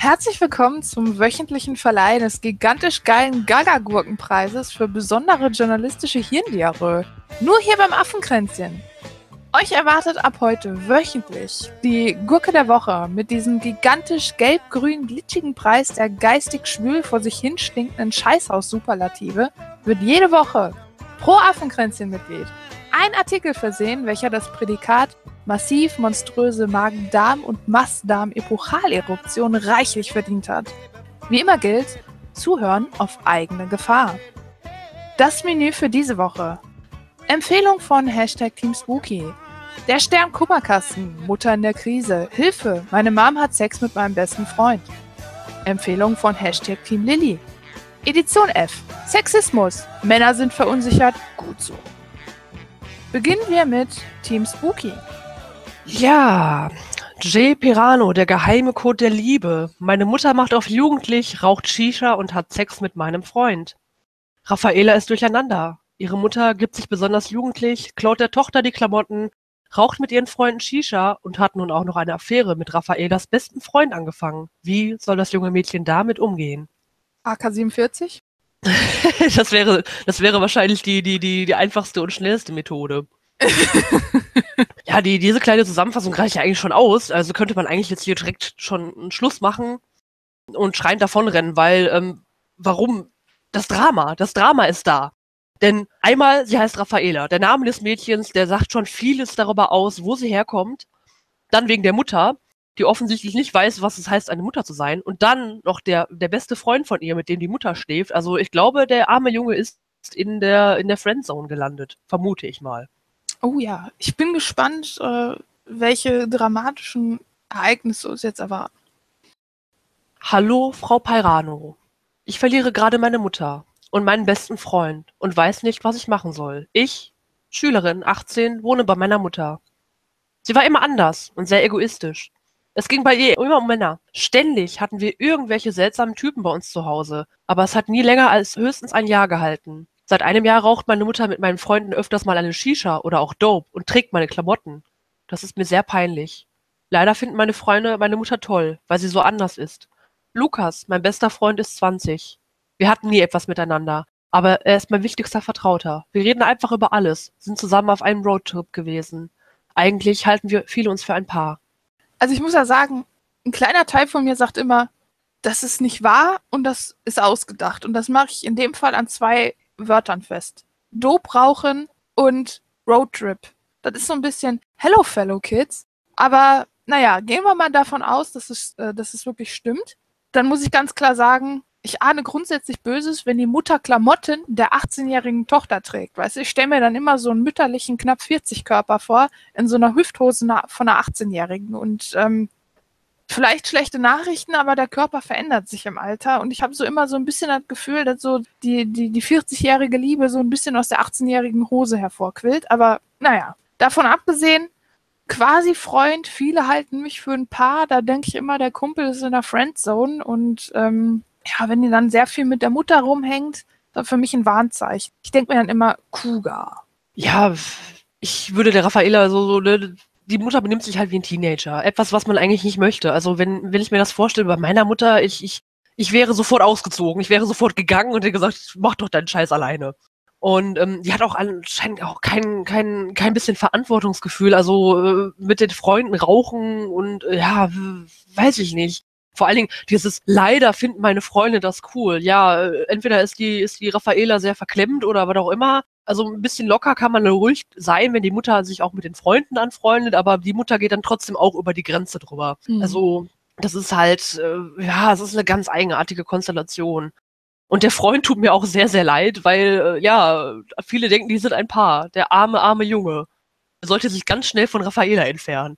Herzlich willkommen zum wöchentlichen Verleih des gigantisch geilen Gaga-Gurkenpreises für besondere journalistische Hirndiarrhoe. Nur hier beim Affenkränzchen. Euch erwartet ab heute wöchentlich die Gurke der Woche mit diesem gigantisch gelb-grün glitschigen Preis der geistig schwül vor sich hin stinkenden Scheißhaus-Superlative wird jede Woche pro Affenkränzchen-Mitglied ein Artikel versehen, welcher das Prädikat massiv monströse Magen-Darm- und Mastdarm-Epochalleruption reichlich verdient hat. Wie immer gilt, zuhören auf eigene Gefahr. Das Menü für diese Woche. Empfehlung von #TeamSpooky. Der Stern-Kummerkasten, Mutter in der Krise. Hilfe, meine Mom hat Sex mit meinem besten Freund. Empfehlung von #TeamLilly. Edition F. Sexismus. Männer sind verunsichert. Gut so. Beginnen wir mit Team Spooky. Ja, Jay Pirano, der geheime Code der Liebe. Meine Mutter macht auf jugendlich, raucht Shisha und hat Sex mit meinem Freund. Raffaela ist durcheinander. Ihre Mutter gibt sich besonders jugendlich, klaut der Tochter die Klamotten, raucht mit ihren Freunden Shisha und hat nun auch noch eine Affäre mit Raffaelas besten Freund angefangen. Wie soll das junge Mädchen damit umgehen? AK-47? Das wäre wahrscheinlich die einfachste und schnellste Methode. Ja, diese kleine Zusammenfassung reicht ja eigentlich schon aus. Also könnte man eigentlich jetzt hier direkt schon einen Schluss machen und schreiend davonrennen, weil, warum? Das Drama ist da. Denn einmal, sie heißt Raffaela. Der Name des Mädchens, der sagt schon vieles darüber aus, wo sie herkommt. Dann wegen der Mutter, die offensichtlich nicht weiß, was es heißt, eine Mutter zu sein. Und dann noch der beste Freund von ihr, mit dem die Mutter schläft. Also ich glaube, der arme Junge ist in der Friendzone gelandet. Vermute ich mal. Oh ja, ich bin gespannt, welche dramatischen Ereignisse uns jetzt erwarten. Hallo, Frau Pirano. Ich verliere gerade meine Mutter und meinen besten Freund und weiß nicht, was ich machen soll. Ich, Schülerin, 18, wohne bei meiner Mutter. Sie war immer anders und sehr egoistisch. Es ging bei ihr immer um Männer. Ständig hatten wir irgendwelche seltsamen Typen bei uns zu Hause, aber es hat nie länger als höchstens ein Jahr gehalten. Seit einem Jahr raucht meine Mutter mit meinen Freunden öfters mal eine Shisha oder auch Dope und trägt meine Klamotten. Das ist mir sehr peinlich. Leider finden meine Freunde meine Mutter toll, weil sie so anders ist. Lukas, mein bester Freund, ist 20. Wir hatten nie etwas miteinander, aber er ist mein wichtigster Vertrauter. Wir reden einfach über alles, sind zusammen auf einem Roadtrip gewesen. Eigentlich halten wir viele uns für ein Paar. Also ich muss ja sagen, ein kleiner Teil von mir sagt immer, das ist nicht wahr und das ist ausgedacht. Und das mache ich in dem Fall an 2 Wörtern fest. Dope rauchen und Roadtrip. Das ist so ein bisschen Hello Fellow Kids. Aber naja, gehen wir mal davon aus, dass es wirklich stimmt. Dann muss ich ganz klar sagen, ich ahne grundsätzlich Böses, wenn die Mutter Klamotten der 18-jährigen Tochter trägt. Weißt du, ich stelle mir dann immer so einen mütterlichen, knapp 40-Körper vor, in so einer Hüfthose von einer 18-jährigen. Und vielleicht schlechte Nachrichten, aber der Körper verändert sich im Alter. Und ich habe so immer so ein bisschen das Gefühl, dass so die 40-jährige Liebe so ein bisschen aus der 18-jährigen Hose hervorquillt. Aber naja, davon abgesehen, quasi Freund, viele halten mich für ein Paar. Da denke ich immer, der Kumpel ist in der Friendzone. Und ja, wenn die dann sehr viel mit der Mutter rumhängt, das ist für mich ein Warnzeichen. Ich denke mir dann immer, Cougar. Ja, ich würde der Raffaela ne, die Mutter benimmt sich halt wie ein Teenager. Etwas, was man eigentlich nicht möchte. Also wenn ich mir das vorstelle bei meiner Mutter, ich wäre sofort ausgezogen. Ich wäre sofort gegangen und hätte gesagt, mach doch deinen Scheiß alleine. Und die hat auch anscheinend auch kein bisschen Verantwortungsgefühl. Also mit den Freunden rauchen und ja, weiß ich nicht. Vor allen Dingen leider finden meine Freunde das cool. Ja, entweder ist die Raffaela sehr verklemmt oder was auch immer. Also ein bisschen locker kann man ruhig sein, wenn die Mutter sich auch mit den Freunden anfreundet, aber die Mutter geht dann trotzdem auch über die Grenze drüber. Mhm. Also das ist halt, ja, es ist eine ganz eigenartige Konstellation. Und der Freund tut mir auch sehr, sehr leid, weil, ja, viele denken, die sind ein Paar. Der arme Junge. Er sollte sich ganz schnell von Raffaela entfernen.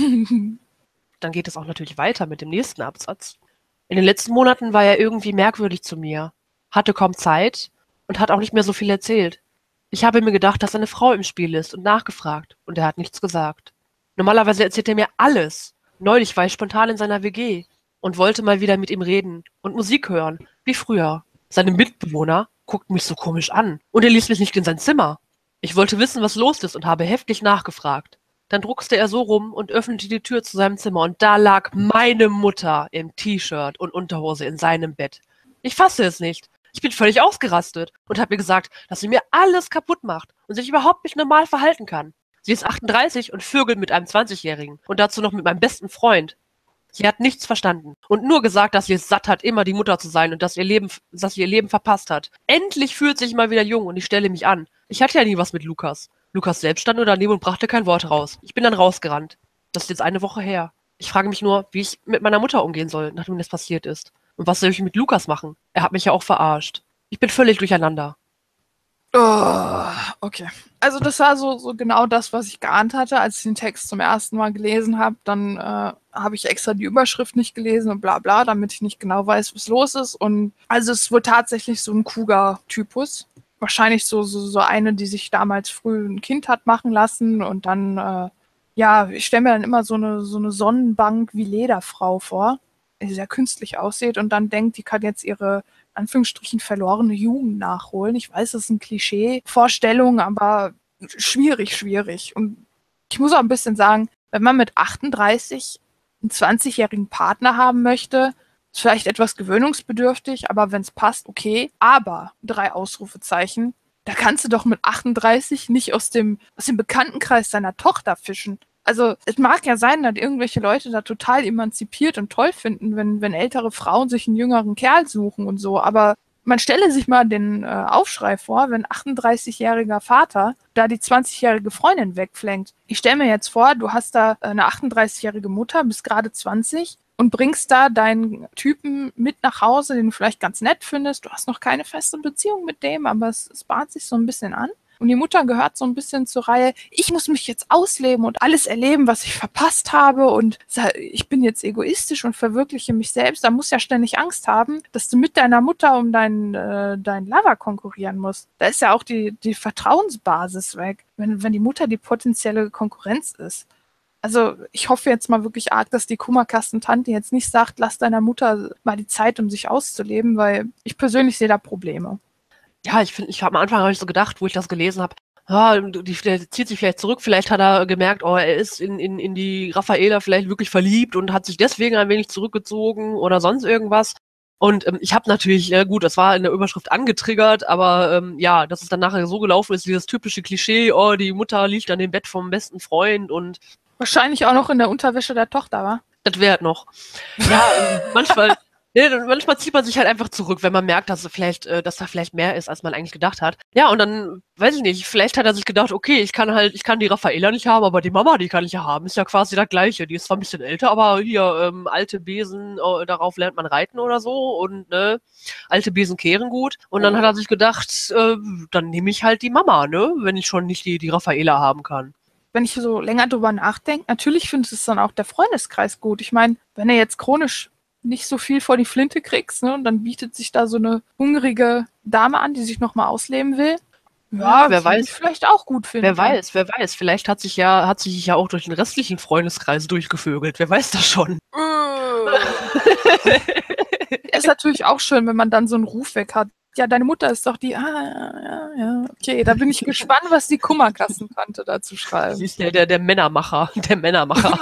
Dann geht es auch natürlich weiter mit dem nächsten Absatz. In den letzten Monaten war er irgendwie merkwürdig zu mir, hatte kaum Zeit und hat auch nicht mehr so viel erzählt. Ich habe mir gedacht, dass eine Frau im Spiel ist und nachgefragt, und er hat nichts gesagt. Normalerweise erzählt er mir alles. Neulich war ich spontan in seiner WG und wollte mal wieder mit ihm reden und Musik hören, wie früher. Seine Mitbewohner guckten mich so komisch an und er ließ mich nicht in sein Zimmer. Ich wollte wissen, was los ist und habe heftig nachgefragt. Dann druckste er so rum und öffnete die Tür zu seinem Zimmer und da lag meine Mutter im T-Shirt und Unterhose in seinem Bett. Ich fasste es nicht. Ich bin völlig ausgerastet und habe ihr gesagt, dass sie mir alles kaputt macht und sich überhaupt nicht normal verhalten kann. Sie ist 38 und vögelt mit einem 20-Jährigen und dazu noch mit meinem besten Freund. Sie hat nichts verstanden und nur gesagt, dass sie es satt hat, immer die Mutter zu sein und dass sie ihr Leben verpasst hat. Endlich fühlt sich mal wieder jung und ich stelle mich an. Ich hatte ja nie was mit Lukas. Lukas selbst stand nur daneben und brachte kein Wort raus. Ich bin dann rausgerannt. Das ist jetzt eine Woche her. Ich frage mich nur, wie ich mit meiner Mutter umgehen soll, nachdem das passiert ist. Und was soll ich mit Lukas machen? Er hat mich ja auch verarscht. Ich bin völlig durcheinander. Oh, okay. Also das war so genau das, was ich geahnt hatte, als ich den Text zum ersten Mal gelesen habe. Dann habe ich extra die Überschrift nicht gelesen und bla bla, damit ich nicht genau weiß, was los ist. Und also es wird tatsächlich so ein Cougar-Typus. Wahrscheinlich so eine, die sich damals früh ein Kind hat machen lassen und dann, ja, ich stelle mir dann immer so eine Sonnenbank wie Lederfrau vor, die sehr künstlich aussieht und dann denkt, die kann jetzt ihre Anführungsstrichen verlorene Jugend nachholen. Ich weiß, das ist ein Klischee-Vorstellung, aber schwierig. Und ich muss auch ein bisschen sagen, wenn man mit 38 einen 20-jährigen Partner haben möchte, ist vielleicht etwas gewöhnungsbedürftig, aber wenn es passt, okay. Aber 3 Ausrufezeichen. Da kannst du doch mit 38 nicht aus dem Bekanntenkreis deiner Tochter fischen. Also es mag ja sein, dass irgendwelche Leute da total emanzipiert und toll finden, wenn ältere Frauen sich einen jüngeren Kerl suchen und so, aber man stelle sich mal den Aufschrei vor, wenn 38-jähriger Vater da die 20-jährige Freundin wegflenkt. Ich stelle mir jetzt vor, du hast da eine 38-jährige Mutter, bist gerade 20 und bringst da deinen Typen mit nach Hause, den du vielleicht ganz nett findest. Du hast noch keine feste Beziehung mit dem, aber es bahnt sich so ein bisschen an. Und die Mutter gehört so ein bisschen zur Reihe, ich muss mich jetzt ausleben und alles erleben, was ich verpasst habe und ich bin jetzt egoistisch und verwirkliche mich selbst. Da musst du ja ständig Angst haben, dass du mit deiner Mutter um deinen Lover konkurrieren musst. Da ist ja auch die Vertrauensbasis weg, wenn die Mutter die potenzielle Konkurrenz ist. Also ich hoffe jetzt mal wirklich arg, dass die Kummerkastentante jetzt nicht sagt, lass deiner Mutter mal die Zeit, um sich auszuleben, weil ich persönlich sehe da Probleme. Ja, am Anfang habe ich so gedacht, wo ich das gelesen habe, der zieht sich vielleicht zurück, vielleicht hat er gemerkt, oh, er ist in die Raffaela vielleicht wirklich verliebt und hat sich deswegen ein wenig zurückgezogen oder sonst irgendwas. Und ich habe natürlich, gut, das war in der Überschrift angetriggert, aber ja, dass es dann nachher so gelaufen ist, dieses typische Klischee, oh, die Mutter liegt an dem Bett vom besten Freund und Wahrscheinlich auch noch in der Unterwäsche der Tochter, wa? das wäre noch. Ja, manchmal zieht man sich halt einfach zurück, wenn man merkt, dass da vielleicht mehr ist, als man eigentlich gedacht hat. Ja, und dann, weiß ich nicht, vielleicht hat er sich gedacht, okay, ich kann die Raffaela nicht haben, aber die Mama, die kann ich ja haben. Ist ja quasi das Gleiche. Die ist zwar ein bisschen älter, aber hier, alte Besen, darauf lernt man reiten oder so und, ne, alte Besen kehren gut. Und dann hat er sich gedacht, dann nehme ich halt die Mama, ne, wenn ich schon nicht die Raffaela haben kann. Wenn ich so länger drüber nachdenke, natürlich findet es dann auch der Freundeskreis gut. Ich meine, wenn er jetzt chronisch nicht so viel vor die Flinte kriegst, ne, und dann bietet sich da so eine hungrige Dame an, die sich nochmal ausleben will. Ja, Wer weiß. ich vielleicht auch gut finden. Wer weiß. Vielleicht hat sich ja auch durch den restlichen Freundeskreis durchgevögelt. Wer weiß das schon? Ist natürlich auch schön, wenn man dann so einen Ruf weg hat. Ja, deine Mutter ist doch die. Ja. Okay, da bin ich gespannt, was die Kummerkassentante dazu schreibt. Sie ist der Männermacher. Der Männermacher.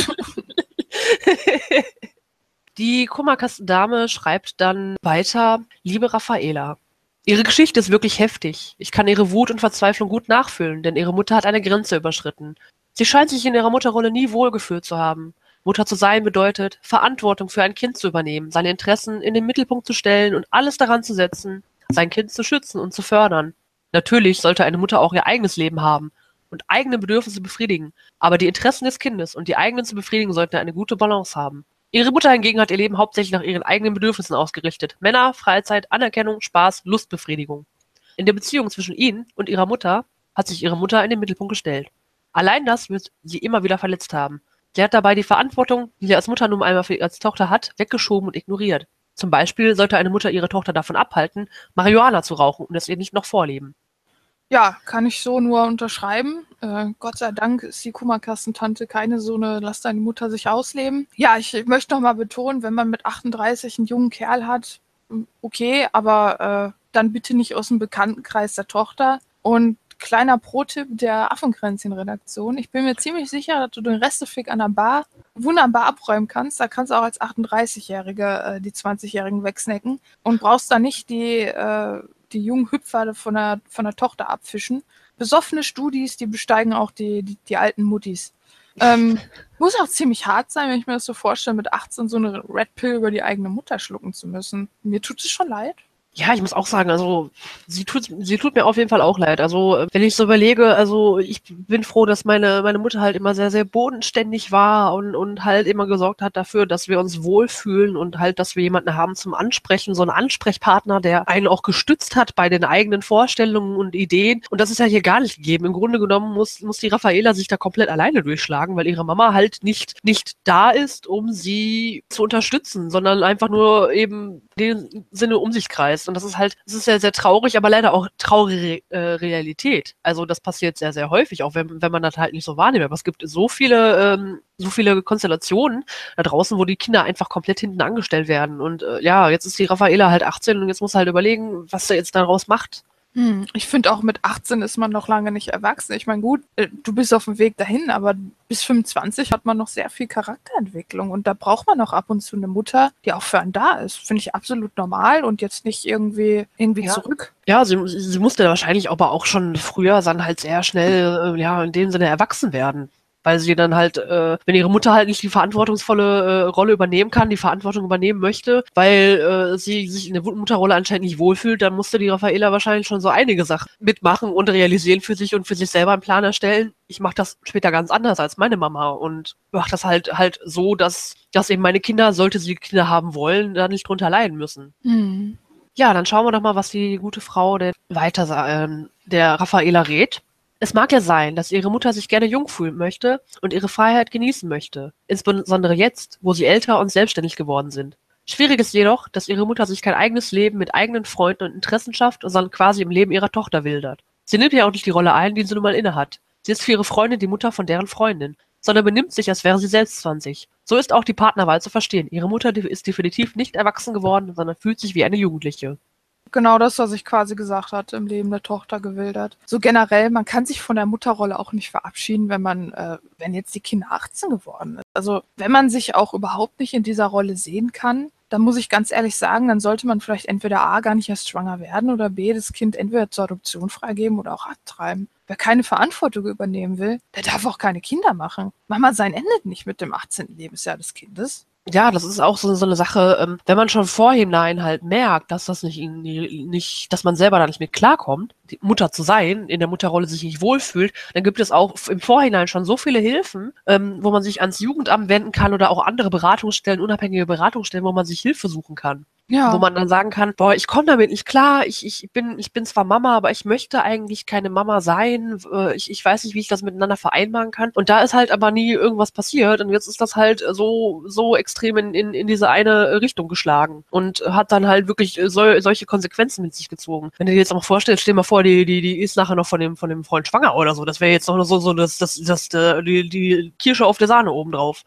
Die Kummerkastendame schreibt dann weiter: Liebe Raffaela, Ihre Geschichte ist wirklich heftig. Ich kann Ihre Wut und Verzweiflung gut nachfühlen, denn Ihre Mutter hat eine Grenze überschritten. Sie scheint sich in ihrer Mutterrolle nie wohlgefühlt zu haben. Mutter zu sein bedeutet, Verantwortung für ein Kind zu übernehmen, seine Interessen in den Mittelpunkt zu stellen und alles daran zu setzen, sein Kind zu schützen und zu fördern. Natürlich sollte eine Mutter auch ihr eigenes Leben haben und eigene Bedürfnisse befriedigen, aber die Interessen des Kindes und die eigenen zu befriedigen sollten eine gute Balance haben. Ihre Mutter hingegen hat ihr Leben hauptsächlich nach ihren eigenen Bedürfnissen ausgerichtet. Männer, Freizeit, Anerkennung, Spaß, Lustbefriedigung. In der Beziehung zwischen ihnen und ihrer Mutter hat sich ihre Mutter in den Mittelpunkt gestellt. Allein das wird sie immer wieder verletzt haben. Sie hat dabei die Verantwortung, die sie als Mutter nun einmal als Tochter hat, weggeschoben und ignoriert. Zum Beispiel sollte eine Mutter ihre Tochter davon abhalten, Marihuana zu rauchen und es ihr nicht noch vorleben. Ja, kann ich so nur unterschreiben. Gott sei Dank ist die Kummerkassentante keine so eine Lass deine Mutter sich ausleben. Ja, ich möchte noch mal betonen, wenn man mit 38 einen jungen Kerl hat, okay, aber dann bitte nicht aus dem Bekanntenkreis der Tochter. Und kleiner Pro-Tipp der Affenkränzchen-Redaktion. Ich bin mir ziemlich sicher, dass du den Restefick an der Bar wunderbar abräumen kannst. Da kannst du auch als 38-Jährige die 20-Jährigen wegsnacken und brauchst da nicht die jungen Hüpfer von der Tochter abfischen. Besoffene Studis, die besteigen auch die alten Muttis. Muss auch ziemlich hart sein, wenn ich mir das so vorstelle, mit 18 so eine Red Pill über die eigene Mutter schlucken zu müssen. Mir tut es schon leid. Ja, ich muss auch sagen, also sie tut mir auf jeden Fall auch leid. Also wenn ich so überlege, also ich bin froh, dass meine Mutter halt immer sehr, sehr bodenständig war und halt immer gesorgt hat dafür, dass wir uns wohlfühlen und halt, dass wir jemanden haben zum Ansprechen, so einen Ansprechpartner, der einen auch gestützt hat bei den eigenen Vorstellungen und Ideen. Und das ist ja hier gar nicht gegeben. Im Grunde genommen muss die Raffaela sich da komplett alleine durchschlagen, weil ihre Mama halt nicht da ist, um sie zu unterstützen, sondern einfach nur eben den Sinne um sich kreist. Und das ist sehr, sehr traurig, aber leider auch traurige Realität. Also das passiert sehr, sehr häufig, auch wenn man das halt nicht so wahrnimmt. Aber es gibt so viele Konstellationen da draußen, wo die Kinder einfach komplett hinten angestellt werden. Und ja, jetzt ist die Raffaela halt 18 und jetzt muss halt überlegen, was er jetzt daraus macht. Ich finde auch mit 18 ist man noch lange nicht erwachsen. Ich meine, gut, du bist auf dem Weg dahin, aber bis 25 hat man noch sehr viel Charakterentwicklung und da braucht man auch ab und zu eine Mutter, die auch für einen da ist. Finde ich absolut normal und jetzt nicht irgendwie Ja. zurück. Ja, sie musste wahrscheinlich aber auch schon früher dann halt sehr schnell, in dem Sinne erwachsen werden. Weil sie dann halt, wenn ihre Mutter halt nicht die verantwortungsvolle Rolle übernehmen kann, die Verantwortung übernehmen möchte, weil sie sich in der Mutterrolle anscheinend nicht wohlfühlt, dann musste die Raffaela wahrscheinlich schon so einige Sachen mitmachen und realisieren für sich und für sich selber einen Plan erstellen. Ich mache das später ganz anders als meine Mama und mache das halt so, dass eben meine Kinder, sollte sie Kinder haben wollen, da nicht drunter leiden müssen. Ja, dann schauen wir doch mal, was die gute Frau der Raffaela rät. Es mag ja sein, dass ihre Mutter sich gerne jung fühlen möchte und ihre Freiheit genießen möchte, insbesondere jetzt, wo sie älter und selbstständig geworden sind. Schwierig ist jedoch, dass ihre Mutter sich kein eigenes Leben mit eigenen Freunden und Interessen schafft, sondern quasi im Leben ihrer Tochter wildert. Sie nimmt ja auch nicht die Rolle ein, die sie nun mal innehat. Sie ist für ihre Freundin die Mutter von deren Freundin, sondern benimmt sich, als wäre sie selbst 20. So ist auch die Partnerwahl zu verstehen. Ihre Mutter ist definitiv nicht erwachsen geworden, sondern fühlt sich wie eine Jugendliche. Genau das, was ich quasi gesagt hatte, im Leben der Tochter gewildert. So generell, man kann sich von der Mutterrolle auch nicht verabschieden, wenn jetzt die Kinder 18 geworden ist. Also wenn man sich auch überhaupt nicht in dieser Rolle sehen kann, dann muss ich ganz ehrlich sagen, dann sollte man vielleicht entweder A, gar nicht erst schwanger werden oder B, das Kind entweder zur Adoption freigeben oder auch abtreiben. Wer keine Verantwortung übernehmen will, der darf auch keine Kinder machen. Mama sein endet nicht mit dem 18. Lebensjahr des Kindes. Ja, das ist auch so eine Sache, wenn man schon vorhinein halt merkt, dass das nicht, dass man selber da nicht mit klarkommt, die Mutter zu sein, in der Mutterrolle sich nicht wohlfühlt, dann gibt es auch im Vorhinein schon so viele Hilfen, wo man sich ans Jugendamt wenden kann oder auch andere Beratungsstellen, unabhängige Beratungsstellen, wo man sich Hilfe suchen kann. Ja. Wo man dann sagen kann, boah, ich komme damit nicht klar, ich bin zwar Mama, aber ich möchte eigentlich keine Mama sein, ich weiß nicht, wie ich das miteinander vereinbaren kann. Und da ist halt aber nie irgendwas passiert und jetzt ist das halt so extrem in diese eine Richtung geschlagen und hat dann halt wirklich solche Konsequenzen mit sich gezogen. Wenn du dir jetzt auch mal vorstellst, stell dir mal vor, die ist nachher noch von dem Freund schwanger oder so, das wäre jetzt noch so die Kirsche auf der Sahne obendrauf.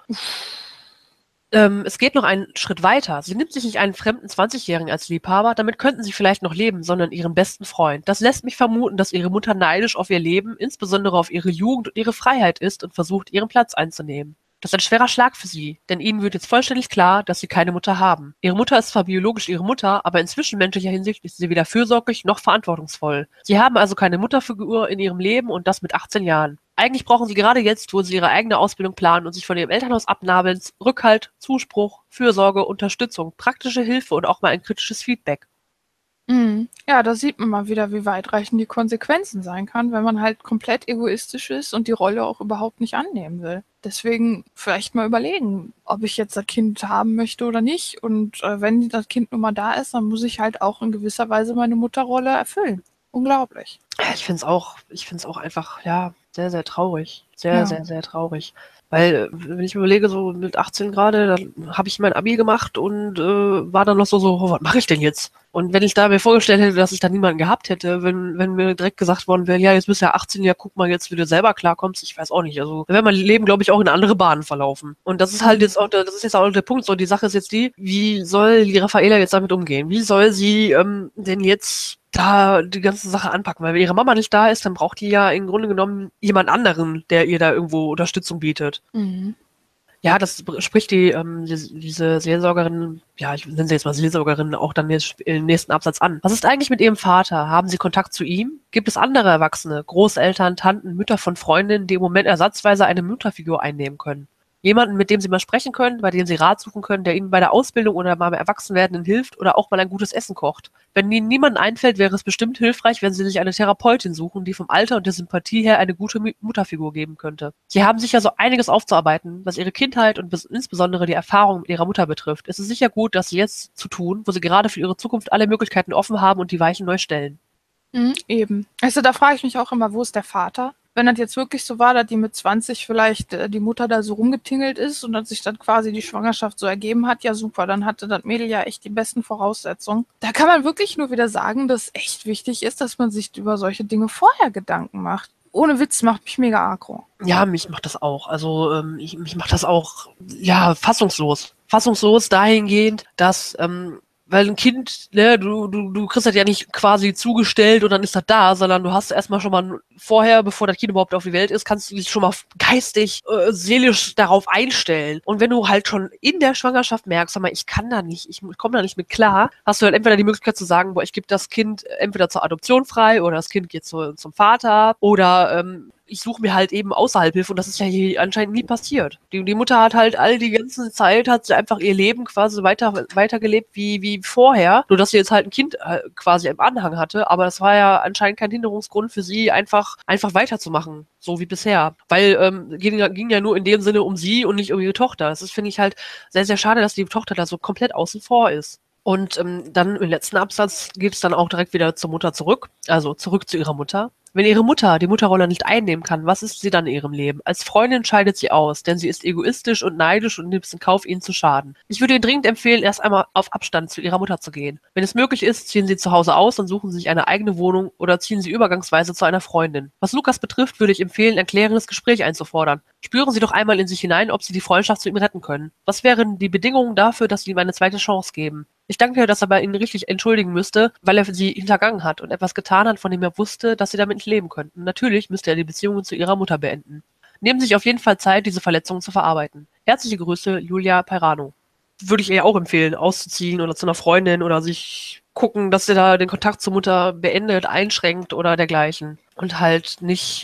Es geht noch einen Schritt weiter. Sie nimmt sich nicht einen fremden 20-Jährigen als Liebhaber, damit könnten sie vielleicht noch leben, sondern ihren besten Freund. Das lässt mich vermuten, dass ihre Mutter neidisch auf ihr Leben, insbesondere auf ihre Jugend und ihre Freiheit ist und versucht, ihren Platz einzunehmen. Das ist ein schwerer Schlag für sie, denn ihnen wird jetzt vollständig klar, dass sie keine Mutter haben. Ihre Mutter ist zwar biologisch ihre Mutter, aber in zwischenmenschlicher Hinsicht ist sie weder fürsorglich noch verantwortungsvoll. Sie haben also keine Mutterfigur in ihrem Leben und das mit 18 Jahren. Eigentlich brauchen sie gerade jetzt, wo sie ihre eigene Ausbildung planen und sich von ihrem Elternhaus abnabeln, Rückhalt, Zuspruch, Fürsorge, Unterstützung, praktische Hilfe und auch mal ein kritisches Feedback. Ja, da sieht man mal wieder, wie weitreichend die Konsequenzen sein kann, wenn man halt komplett egoistisch ist und die Rolle auch überhaupt nicht annehmen will. Deswegen vielleicht mal überlegen, ob ich jetzt das Kind haben möchte oder nicht. Und wenn das Kind nun mal da ist, dann muss ich halt auch in gewisser Weise meine Mutterrolle erfüllen. Unglaublich. Ich finde es auch einfach, ja, sehr, sehr traurig. Sehr, Ja. sehr, sehr traurig. Weil, wenn ich mir überlege, so mit 18 gerade, dann habe ich mein Abi gemacht und war dann noch so, oh, was mache ich denn jetzt? Und wenn ich da mir vorgestellt hätte, dass ich da niemanden gehabt hätte, wenn mir direkt gesagt worden wäre, ja, jetzt bist du ja 18, ja, guck mal jetzt, wie du selber klarkommst, ich weiß auch nicht. Also, da wäre mein Leben, glaube ich, auch in andere Bahnen verlaufen. Und das ist halt jetzt auch, das ist jetzt auch der Punkt. So, die Sache ist jetzt die, wie soll die Raffaela jetzt damit umgehen? Wie soll sie denn jetzt da die ganze Sache anpacken. Weil wenn ihre Mama nicht da ist, dann braucht die ja im Grunde genommen jemand anderen, der ihr da irgendwo Unterstützung bietet. Mhm. Ja, das spricht diese Seelsorgerin, ja, ich nenne sie jetzt mal Seelsorgerin, auch dann im nächsten Absatz an. Was ist eigentlich mit Ihrem Vater? Haben Sie Kontakt zu ihm? Gibt es andere Erwachsene, Großeltern, Tanten, Mütter von Freundinnen, die im Moment ersatzweise eine Mutterfigur einnehmen können? Jemanden, mit dem Sie mal sprechen können, bei dem Sie Rat suchen können, der Ihnen bei der Ausbildung oder beim Erwachsenwerden hilft oder auch mal ein gutes Essen kocht. Wenn Ihnen niemand einfällt, wäre es bestimmt hilfreich, wenn Sie sich eine Therapeutin suchen, die vom Alter und der Sympathie her eine gute Mutterfigur geben könnte. Sie haben sicher so einiges aufzuarbeiten, was Ihre Kindheit und insbesondere die Erfahrung mit Ihrer Mutter betrifft. Es ist sicher gut, das jetzt zu tun, wo Sie gerade für Ihre Zukunft alle Möglichkeiten offen haben und die Weichen neu stellen. Eben. Also da frage ich mich auch immer, wo ist der Vater? Wenn das jetzt wirklich so war, dass die mit 20 vielleicht die Mutter da so rumgetingelt ist und dass sich dann quasi die Schwangerschaft so ergeben hat, ja super, dann hatte das Mädel ja echt die besten Voraussetzungen. Da kann man wirklich nur wieder sagen, dass echt wichtig ist, dass man sich über solche Dinge vorher Gedanken macht. Ohne Witz macht mich mega aggro. Ja, mich macht das auch. Also mich macht das auch, ja, fassungslos. Fassungslos dahingehend, dass weil ein Kind, ne, du kriegst das ja nicht quasi zugestellt und dann ist das da, sondern du hast erstmal schon mal vorher, bevor das Kind überhaupt auf die Welt ist, kannst du dich schon mal geistig, seelisch darauf einstellen. Und wenn du halt schon in der Schwangerschaft merkst, sag mal, ich kann da nicht, ich komme da nicht mit klar, hast du halt entweder die Möglichkeit zu sagen, boah, ich gebe das Kind entweder zur Adoption frei oder das Kind geht zum Vater oder ich suche mir halt eben außerhalb Hilfe und das ist ja hier anscheinend nie passiert. Die Mutter hat halt all die ganze Zeit, hat sie einfach ihr Leben quasi weitergelebt wie vorher, nur dass sie jetzt halt ein Kind quasi im Anhang hatte, aber das war ja anscheinend kein Hinderungsgrund für sie, einfach weiterzumachen, so wie bisher. Weil ging ja nur in dem Sinne um sie und nicht um ihre Tochter. Das ist, finde ich, halt sehr, sehr schade, dass die Tochter da so komplett außen vor ist. Und dann im letzten Absatz geht es dann auch direkt wieder zur Mutter zurück, also zurück zu ihrer Mutter. Wenn ihre Mutter die Mutterrolle nicht einnehmen kann, was ist sie dann in ihrem Leben? Als Freundin scheidet sie aus, denn sie ist egoistisch und neidisch und nimmt es in Kauf, ihnen zu schaden. Ich würde Ihnen dringend empfehlen, erst einmal auf Abstand zu ihrer Mutter zu gehen. Wenn es möglich ist, ziehen Sie zu Hause aus und suchen Sie sich eine eigene Wohnung oder ziehen Sie übergangsweise zu einer Freundin. Was Lukas betrifft, würde ich empfehlen, ein klärendes Gespräch einzufordern. Spüren Sie doch einmal in sich hinein, ob Sie die Freundschaft zu ihm retten können. Was wären die Bedingungen dafür, dass Sie ihm eine zweite Chance geben? Ich danke, dass er bei Ihnen richtig entschuldigen müsste, weil er sie hintergangen hat und etwas getan hat, von dem er wusste, dass Sie damit nicht leben könnten. Natürlich müsste er die Beziehungen zu Ihrer Mutter beenden. Nehmen Sie sich auf jeden Fall Zeit, diese Verletzungen zu verarbeiten. Herzliche Grüße, Julia Peirano. Würde ich ihr auch empfehlen, auszuziehen oder zu einer Freundin oder sich gucken, dass er da den Kontakt zur Mutter beendet, einschränkt oder dergleichen. Und halt nicht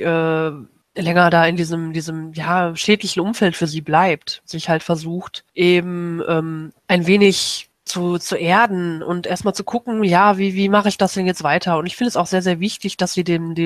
länger da in diesem ja, schädlichen Umfeld für sie bleibt. Sich halt versucht, eben ein wenig zu erden und erstmal zu gucken, ja, wie mache ich das denn jetzt weiter? Und ich finde es auch sehr, sehr wichtig, dass sie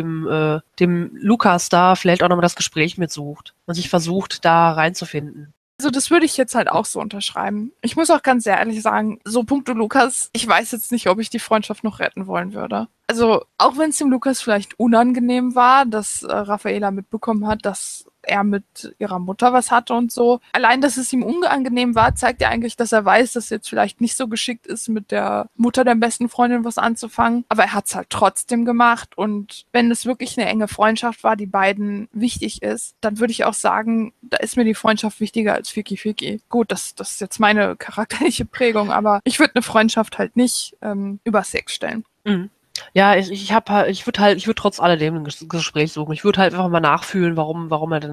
dem Lukas da vielleicht auch nochmal das Gespräch mitsucht und sich versucht, da reinzufinden. Also das würde ich jetzt halt auch so unterschreiben. Ich muss auch ganz ehrlich sagen, so puncto Lukas, ich weiß jetzt nicht, ob ich die Freundschaft noch retten wollen würde. Also auch wenn es dem Lukas vielleicht unangenehm war, dass Raffaela mitbekommen hat, dass er mit ihrer Mutter was hatte und so. Allein, dass es ihm unangenehm war, zeigt ja eigentlich, dass er weiß, dass er jetzt vielleicht nicht so geschickt ist, mit der Mutter der besten Freundin was anzufangen. Aber er hat es halt trotzdem gemacht. Und wenn es wirklich eine enge Freundschaft war, die beiden wichtig ist, dann würde ich auch sagen, da ist mir die Freundschaft wichtiger als Ficky Ficky. Gut, das ist jetzt meine charakterliche Prägung, aber ich würde eine Freundschaft halt nicht über Sex stellen. Mhm. Ja, ich würde trotz alledem ein Gespräch suchen. Ich würde halt einfach mal nachfühlen, warum er denn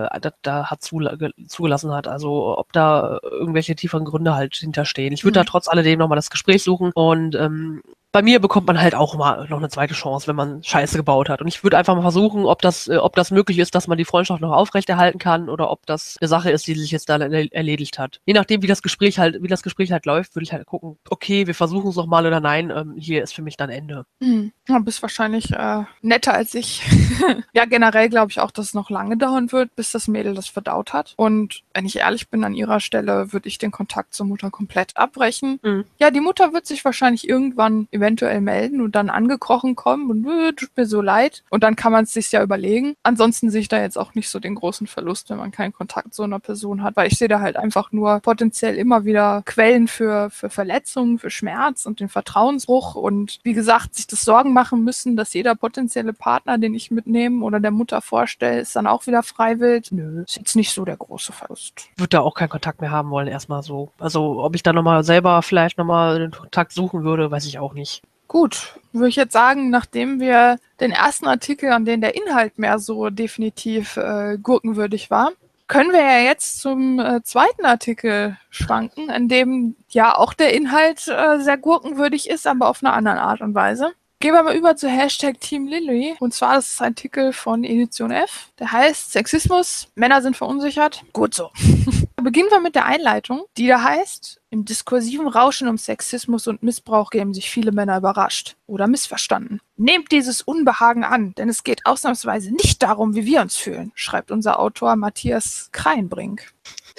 da hat zugelassen hat. Also ob da irgendwelche tieferen Gründe halt hinterstehen. Ich würde da trotz alledem nochmal das Gespräch suchen und bei mir bekommt man halt auch mal noch eine zweite Chance, wenn man Scheiße gebaut hat. Und ich würde einfach mal versuchen, ob das möglich ist, dass man die Freundschaft noch aufrechterhalten kann oder ob das eine Sache ist, die sich jetzt da erledigt hat. Je nachdem, wie das Gespräch halt läuft, würde ich halt gucken, okay, wir versuchen es noch mal oder nein, hier ist für mich dann Ende. Ja, bist wahrscheinlich netter als ich. Ja, generell glaube ich auch, dass es noch lange dauern wird, bis das Mädel das verdaut hat. Und wenn ich ehrlich bin, an ihrer Stelle würde ich den Kontakt zur Mutter komplett abbrechen. Ja, die Mutter wird sich wahrscheinlich irgendwann eventuell melden und dann angekrochen kommen und tut mir so leid. Und dann kann man es sich ja überlegen. Ansonsten sehe ich da jetzt auch nicht so den großen Verlust, wenn man keinen Kontakt zu einer Person hat, weil ich sehe da halt einfach nur potenziell immer wieder Quellen für Verletzungen, für Schmerz und den Vertrauensbruch und wie gesagt, sich das Sorgen machen müssen, dass jeder potenzielle Partner, den ich mitnehme oder der Mutter vorstelle, ist dann auch wieder freiwillig. Nö, ist jetzt nicht so der große Verlust. Würde da auch keinen Kontakt mehr haben wollen, erstmal so. Also ob ich da nochmal selber vielleicht nochmal den Kontakt suchen würde, weiß ich auch nicht. Gut, würde ich jetzt sagen, nachdem wir den ersten Artikel, an den der Inhalt mehr so definitiv gurkenwürdig war, können wir ja jetzt zum zweiten Artikel schwanken, in dem ja auch der Inhalt sehr gurkenwürdig ist, aber auf eine andere Art und Weise. Gehen wir mal über zu Hashtag Team Lilly. Und zwar das ist ein Artikel von Edition F. Der heißt Sexismus, Männer sind verunsichert. Gut so. Beginnen wir mit der Einleitung, die da heißt: Im diskursiven Rauschen um Sexismus und Missbrauch geben sich viele Männer überrascht oder missverstanden. Nehmt dieses Unbehagen an, denn es geht ausnahmsweise nicht darum, wie wir uns fühlen, schreibt unser Autor Matthias Kreinbrink.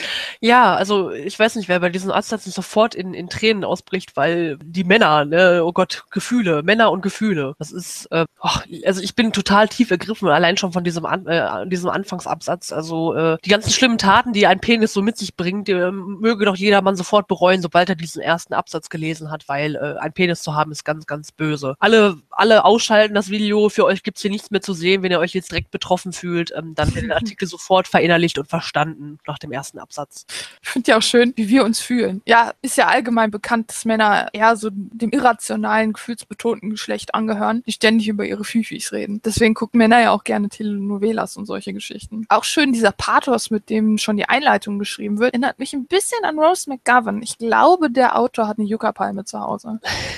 Ja, also ich weiß nicht, wer bei diesem Absatz nicht sofort in Tränen ausbricht, weil die Männer, ne, oh Gott, Gefühle, Männer und Gefühle. Das ist, also ich bin total tief ergriffen, allein schon von diesem Anfangsabsatz. Also die ganzen schlimmen Taten, die ein Penis so mit sich bringt, möge doch jeder Mann sofort bereuen, sobald er diesen ersten Absatz gelesen hat, weil ein Penis zu haben ist ganz, ganz böse. Alle ausschalten das Video, für euch gibt's hier nichts mehr zu sehen, wenn ihr euch jetzt direkt betroffen fühlt, dann wird der Artikel sofort verinnerlicht und verstanden nach dem ersten Absatz. Ich finde ja auch schön, wie wir uns fühlen. Ja, ist ja allgemein bekannt, dass Männer eher so dem irrationalen, gefühlsbetonten Geschlecht angehören, die ständig über ihre Fifis reden. Deswegen gucken Männer ja auch gerne Telenovelas und solche Geschichten. Auch schön dieser Pathos, mit dem schon die Einleitung geschrieben wird, erinnert mich ein bisschen an Rose McGovern. Ich glaube, der Autor hat eine Yucca-Palme zu Hause.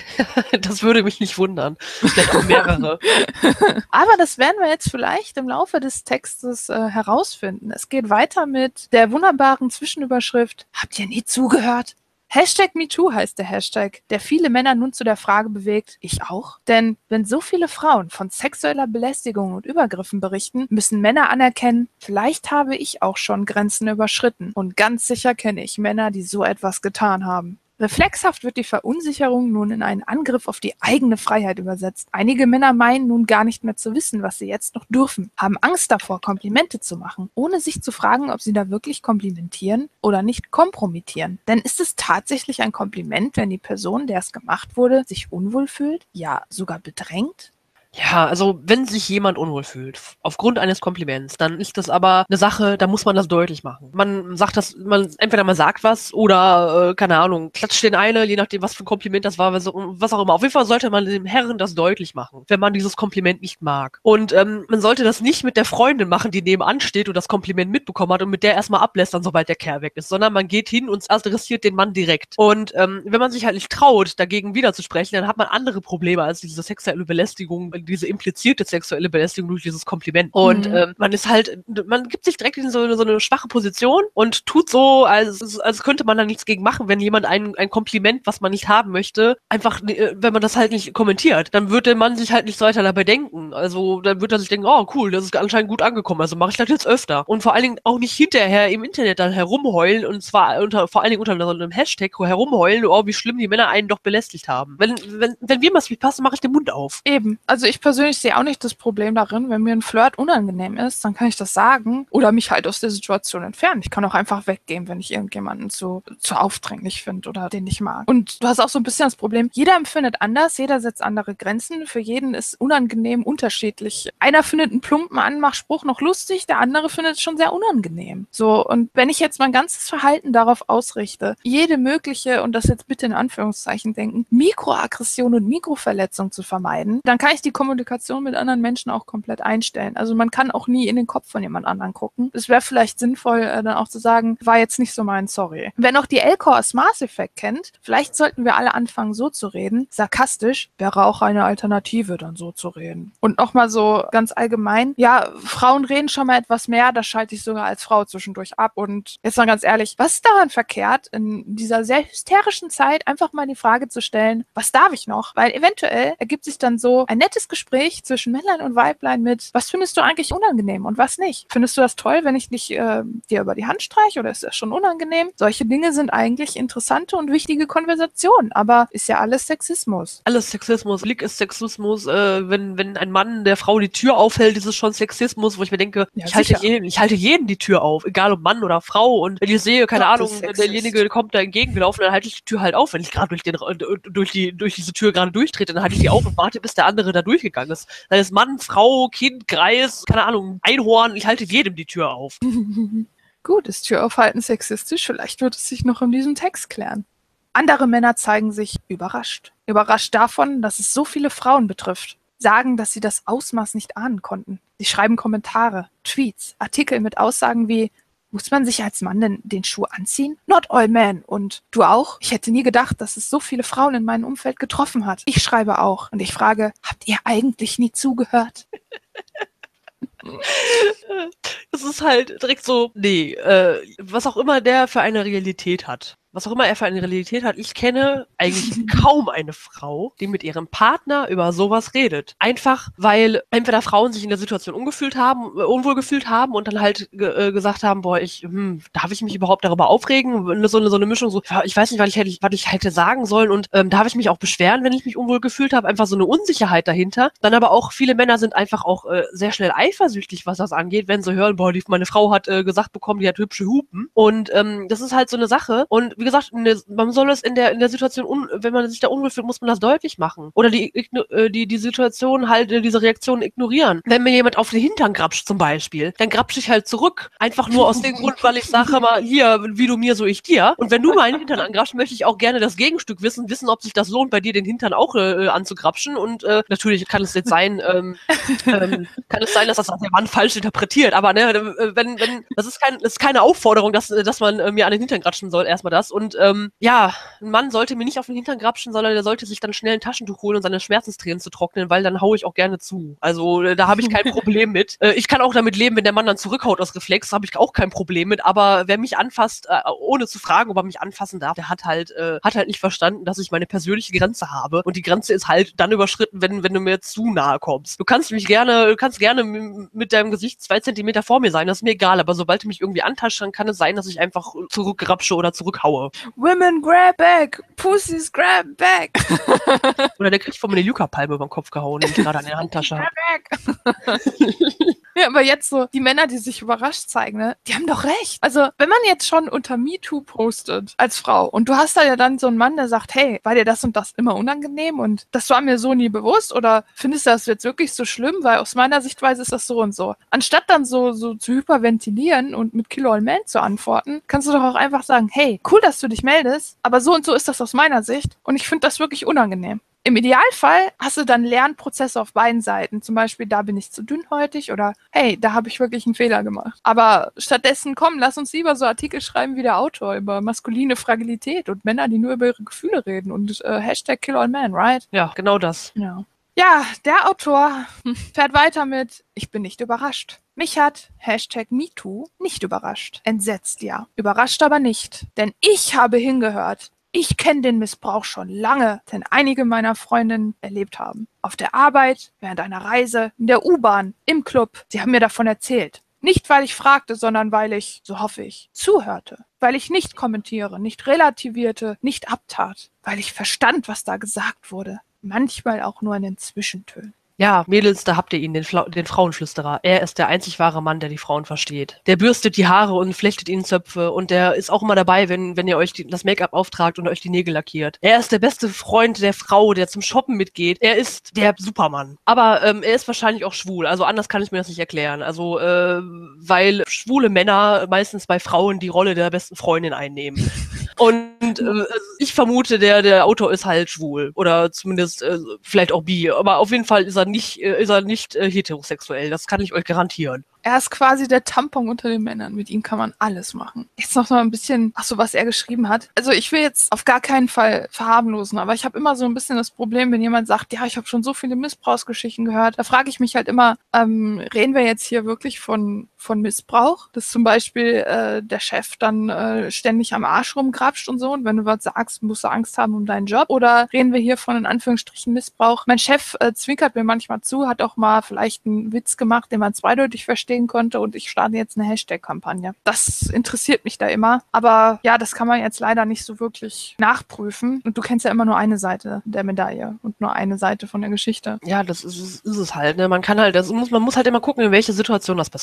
Das würde mich nicht wundern. Vielleicht auch mehrere. Aber das werden wir jetzt vielleicht im Laufe des Textes herausfinden. Es geht weiter mit der wunderbaren Zwischenüberschrift: Habt ihr nie zugehört? Hashtag MeToo heißt der Hashtag, der viele Männer nun zu der Frage bewegt, ich auch? Denn wenn so viele Frauen von sexueller Belästigung und Übergriffen berichten, müssen Männer anerkennen, vielleicht habe ich auch schon Grenzen überschritten. Und ganz sicher kenne ich Männer, die so etwas getan haben. Reflexhaft wird die Verunsicherung nun in einen Angriff auf die eigene Freiheit übersetzt. Einige Männer meinen nun gar nicht mehr zu wissen, was sie jetzt noch dürfen, haben Angst davor, Komplimente zu machen, ohne sich zu fragen, ob sie da wirklich komplimentieren oder nicht kompromittieren. Denn ist es tatsächlich ein Kompliment, wenn die Person, der es gemacht wurde, sich unwohl fühlt? Ja, sogar bedrängt? Ja, also wenn sich jemand unwohl fühlt, aufgrund eines Kompliments, dann ist das aber eine Sache, da muss man das deutlich machen. Man sagt das, entweder man sagt was oder, keine Ahnung, klatscht den eine, je nachdem, was für ein Kompliment das war, was auch immer. Auf jeden Fall sollte man dem Herren das deutlich machen, wenn man dieses Kompliment nicht mag. Und man sollte das nicht mit der Freundin machen, die nebenan steht und das Kompliment mitbekommen hat und mit der erstmal ablästern, sobald der Kerl weg ist, sondern man geht hin und adressiert den Mann direkt. Und wenn man sich halt nicht traut, dagegen widerzusprechen, dann hat man andere Probleme als diese sexuelle Belästigung, diese implizierte sexuelle Belästigung durch dieses Kompliment. Und man ist halt, man gibt sich direkt in so eine schwache Position und tut so, als könnte man da nichts gegen machen, wenn jemand ein Kompliment, was man nicht haben möchte, einfach, wenn man das halt nicht kommentiert, dann wird der Mann sich halt nichts weiter dabei denken. Also dann wird er sich denken, oh cool, das ist anscheinend gut angekommen, also mache ich das jetzt öfter. Und vor allen Dingen auch nicht hinterher im Internet dann herumheulen, und zwar vor allen Dingen unter so einem Hashtag herumheulen, oh, wie schlimm die Männer einen doch belästigt haben. Wenn wir mal wie passen, mache ich den Mund auf. Eben. Also ich persönlich sehe auch nicht das Problem darin, wenn mir ein Flirt unangenehm ist, dann kann ich das sagen oder mich halt aus der Situation entfernen. Ich kann auch einfach weggehen, wenn ich irgendjemanden zu aufdringlich finde oder den ich mag. Und du hast auch so ein bisschen das Problem, jeder empfindet anders, jeder setzt andere Grenzen, für jeden ist unangenehm unterschiedlich. Einer findet einen plumpen Anmachspruch noch lustig, der andere findet es schon sehr unangenehm. So, und wenn ich jetzt mein ganzes Verhalten darauf ausrichte, jede mögliche, und das jetzt bitte in Anführungszeichen denken, Mikroaggression und Mikroverletzung zu vermeiden, dann kann ich die Kommunikation mit anderen Menschen auch komplett einstellen. Also man kann auch nie in den Kopf von jemand anderen gucken. Es wäre vielleicht sinnvoll, dann auch zu sagen, war jetzt nicht so mein Sorry. Wer noch die Elcors Maß Effect kennt, vielleicht sollten wir alle anfangen, so zu reden. Sarkastisch wäre auch eine Alternative, dann so zu reden. Und nochmal so ganz allgemein, ja, Frauen reden schon mal etwas mehr, das schalte ich sogar als Frau zwischendurch ab. Und jetzt mal ganz ehrlich, was ist daran verkehrt, in dieser sehr hysterischen Zeit einfach mal die Frage zu stellen, was darf ich noch? Weil eventuell ergibt sich dann so ein nettes Gespräch zwischen Männlein und Weiblein mit, was findest du eigentlich unangenehm und was nicht? Findest du das toll, wenn ich dich dir über die Hand streiche oder ist das schon unangenehm? Solche Dinge sind eigentlich interessante und wichtige Konversationen, aber ist ja alles Sexismus. Alles Sexismus. Blick ist Sexismus. Wenn ein Mann der Frau die Tür aufhält, ist es schon Sexismus, wo ich mir denke, Ja, ich halte jeden die Tür auf, egal ob Mann oder Frau. Und wenn ich sehe, keine Ahnung, derjenige kommt da entgegengelaufen, dann halte ich die Tür halt auf. Wenn ich gerade durch diese Tür gerade durchtrete, dann halte ich die auf und warte, bis der andere da durchgegangen ist. Dann ist Mann, Frau, Kind, Greis, keine Ahnung, Einhorn, ich halte jedem die Tür auf. Gut, ist Türaufhalten sexistisch? Vielleicht wird es sich noch in diesem Text klären. Andere Männer zeigen sich überrascht. Überrascht davon, dass es so viele Frauen betrifft. Sagen, dass sie das Ausmaß nicht ahnen konnten. Sie schreiben Kommentare, Tweets, Artikel mit Aussagen wie: Muss man sich als Mann denn den Schuh anziehen? Not all men. Und du auch? Ich hätte nie gedacht, dass es so viele Frauen in meinem Umfeld getroffen hat. Ich schreibe auch. Und ich frage, habt ihr eigentlich nie zugehört? Das ist halt direkt so, nee, was auch immer der für eine Realität hat. Was auch immer er für eine Realität hat, ich kenne eigentlich kaum eine Frau, die mit ihrem Partner über sowas redet. Einfach, weil entweder Frauen sich in der Situation unwohl gefühlt haben und dann halt gesagt haben, boah, darf ich mich überhaupt darüber aufregen? So eine Mischung, so, ja, ich weiß nicht, was ich hätte sagen sollen und darf ich mich auch beschweren, wenn ich mich unwohl gefühlt habe? Einfach so eine Unsicherheit dahinter. Dann aber auch, viele Männer sind einfach auch sehr schnell eifersüchtig, was das angeht, wenn sie hören, boah, meine Frau hat gesagt bekommen, die hat hübsche Hupen. Und das ist halt so eine Sache. Und wie gesagt, man soll es in der Situation, wenn man sich da unwohl fühlt, muss man das deutlich machen. Oder die Situation halt, diese Reaktion ignorieren. Wenn mir jemand auf den Hintern grapscht zum Beispiel, dann grapsche ich halt zurück. Einfach nur aus dem Grund, weil ich sage mal, hier, wie du mir, so ich dir. Und wenn du meinen Hintern angrapschst, möchte ich auch gerne das Gegenstück wissen, ob sich das lohnt, bei dir den Hintern auch anzugrapschen. Und natürlich kann es jetzt sein, dass das der Mann falsch interpretiert. Aber ne, das ist keine Aufforderung, dass man mir an den Hintern grapschen soll, erstmal das. Und ja, ein Mann sollte mir nicht auf den Hintern grapschen, sondern der sollte sich dann schnell ein Taschentuch holen und seine Schmerzenstränen zu trocknen, weil dann haue ich auch gerne zu. Also da habe ich kein Problem mit. Ich kann auch damit leben, wenn der Mann dann zurückhaut aus Reflex, habe ich auch kein Problem mit. Aber wer mich anfasst, ohne zu fragen, ob er mich anfassen darf, der hat halt nicht verstanden, dass ich meine persönliche Grenze habe. Und die Grenze ist halt dann überschritten, wenn du mir zu nahe kommst. Du kannst gerne mit deinem Gesicht 2 Zentimeter vor mir sein, das ist mir egal. Aber sobald du mich irgendwie antascht, dann kann es sein, dass ich einfach zurückgrapsche oder zurückhaue. Women grab back, Pussies grab back. Oder der kriegt von mir eine Yucca-Palme über den Kopf gehauen, den ich gerade an der Handtasche habe. Ja, aber jetzt so, die Männer, die sich überrascht zeigen, ne, die haben doch recht. Also, wenn man jetzt schon unter MeToo postet als Frau und du hast da ja dann so einen Mann, der sagt, hey, war dir das und das immer unangenehm und das war mir so nie bewusst oder findest du das jetzt wirklich so schlimm, weil aus meiner Sichtweise ist das so und so. Anstatt dann so zu hyperventilieren und mit Kill All Man zu antworten, kannst du doch auch einfach sagen, hey, cool, dass du dich meldest, aber so und so ist das aus meiner Sicht und ich finde das wirklich unangenehm. Im Idealfall hast du dann Lernprozesse auf beiden Seiten. Zum Beispiel, da bin ich zu dünnhäutig oder hey, da habe ich wirklich einen Fehler gemacht. Aber stattdessen, komm, lass uns lieber so Artikel schreiben wie der Autor über maskuline Fragilität und Männer, die nur über ihre Gefühle reden und Hashtag Kill All Men, right? Ja, genau das. Ja, der Autor fährt weiter mit: Ich bin nicht überrascht. Mich hat Hashtag MeToo nicht überrascht. Entsetzt, ja. Überrascht aber nicht. Denn ich habe hingehört. Ich kenne den Missbrauch schon lange, den einige meiner Freundinnen erlebt haben. Auf der Arbeit, während einer Reise, in der U-Bahn, im Club. Sie haben mir davon erzählt. Nicht, weil ich fragte, sondern weil ich, so hoffe ich, zuhörte. Weil ich nicht kommentiere, nicht relativierte, nicht abtat. Weil ich verstand, was da gesagt wurde. Manchmal auch nur in den Zwischentönen. Ja, Mädels, da habt ihr ihn, den Frauenflüsterer. Er ist der einzig wahre Mann, der die Frauen versteht. Der bürstet die Haare und flechtet ihnen Zöpfe und der ist auch immer dabei, wenn ihr euch das Make-up auftragt und euch die Nägel lackiert. Er ist der beste Freund der Frau, der zum Shoppen mitgeht. Er ist der Supermann. Aber er ist wahrscheinlich auch schwul, also anders kann ich mir das nicht erklären. Also, weil schwule Männer meistens bei Frauen die Rolle der besten Freundin einnehmen. Und ich vermute, der Autor ist halt schwul. Oder zumindest vielleicht auch bi. Aber auf jeden Fall ist er nicht heterosexuell. Das kann ich euch garantieren. Er ist quasi der Tampon unter den Männern. Mit ihm kann man alles machen. Jetzt noch mal ein bisschen, was er geschrieben hat. Also ich will jetzt auf gar keinen Fall verharmlosen, aber ich habe immer so ein bisschen das Problem, wenn jemand sagt, ja, ich habe schon so viele Missbrauchsgeschichten gehört. Da frage ich mich halt immer, reden wir jetzt hier wirklich von Missbrauch? Dass zum Beispiel der Chef dann ständig am Arsch rumgrapscht und so und wenn du was sagst, musst du Angst haben um deinen Job? Oder reden wir hier von in Anführungsstrichen Missbrauch? Mein Chef zwinkert mir manchmal zu, hat auch mal vielleicht einen Witz gemacht, den man zweideutig verstehen konnte und ich starte jetzt eine Hashtag-Kampagne. Das interessiert mich da immer. Aber ja, das kann man jetzt leider nicht so wirklich nachprüfen. Und du kennst ja immer nur eine Seite der Medaille und nur eine Seite von der Geschichte. Ja, das ist es halt. Ne? Man muss halt immer gucken, in welcher Situation das passiert. Ist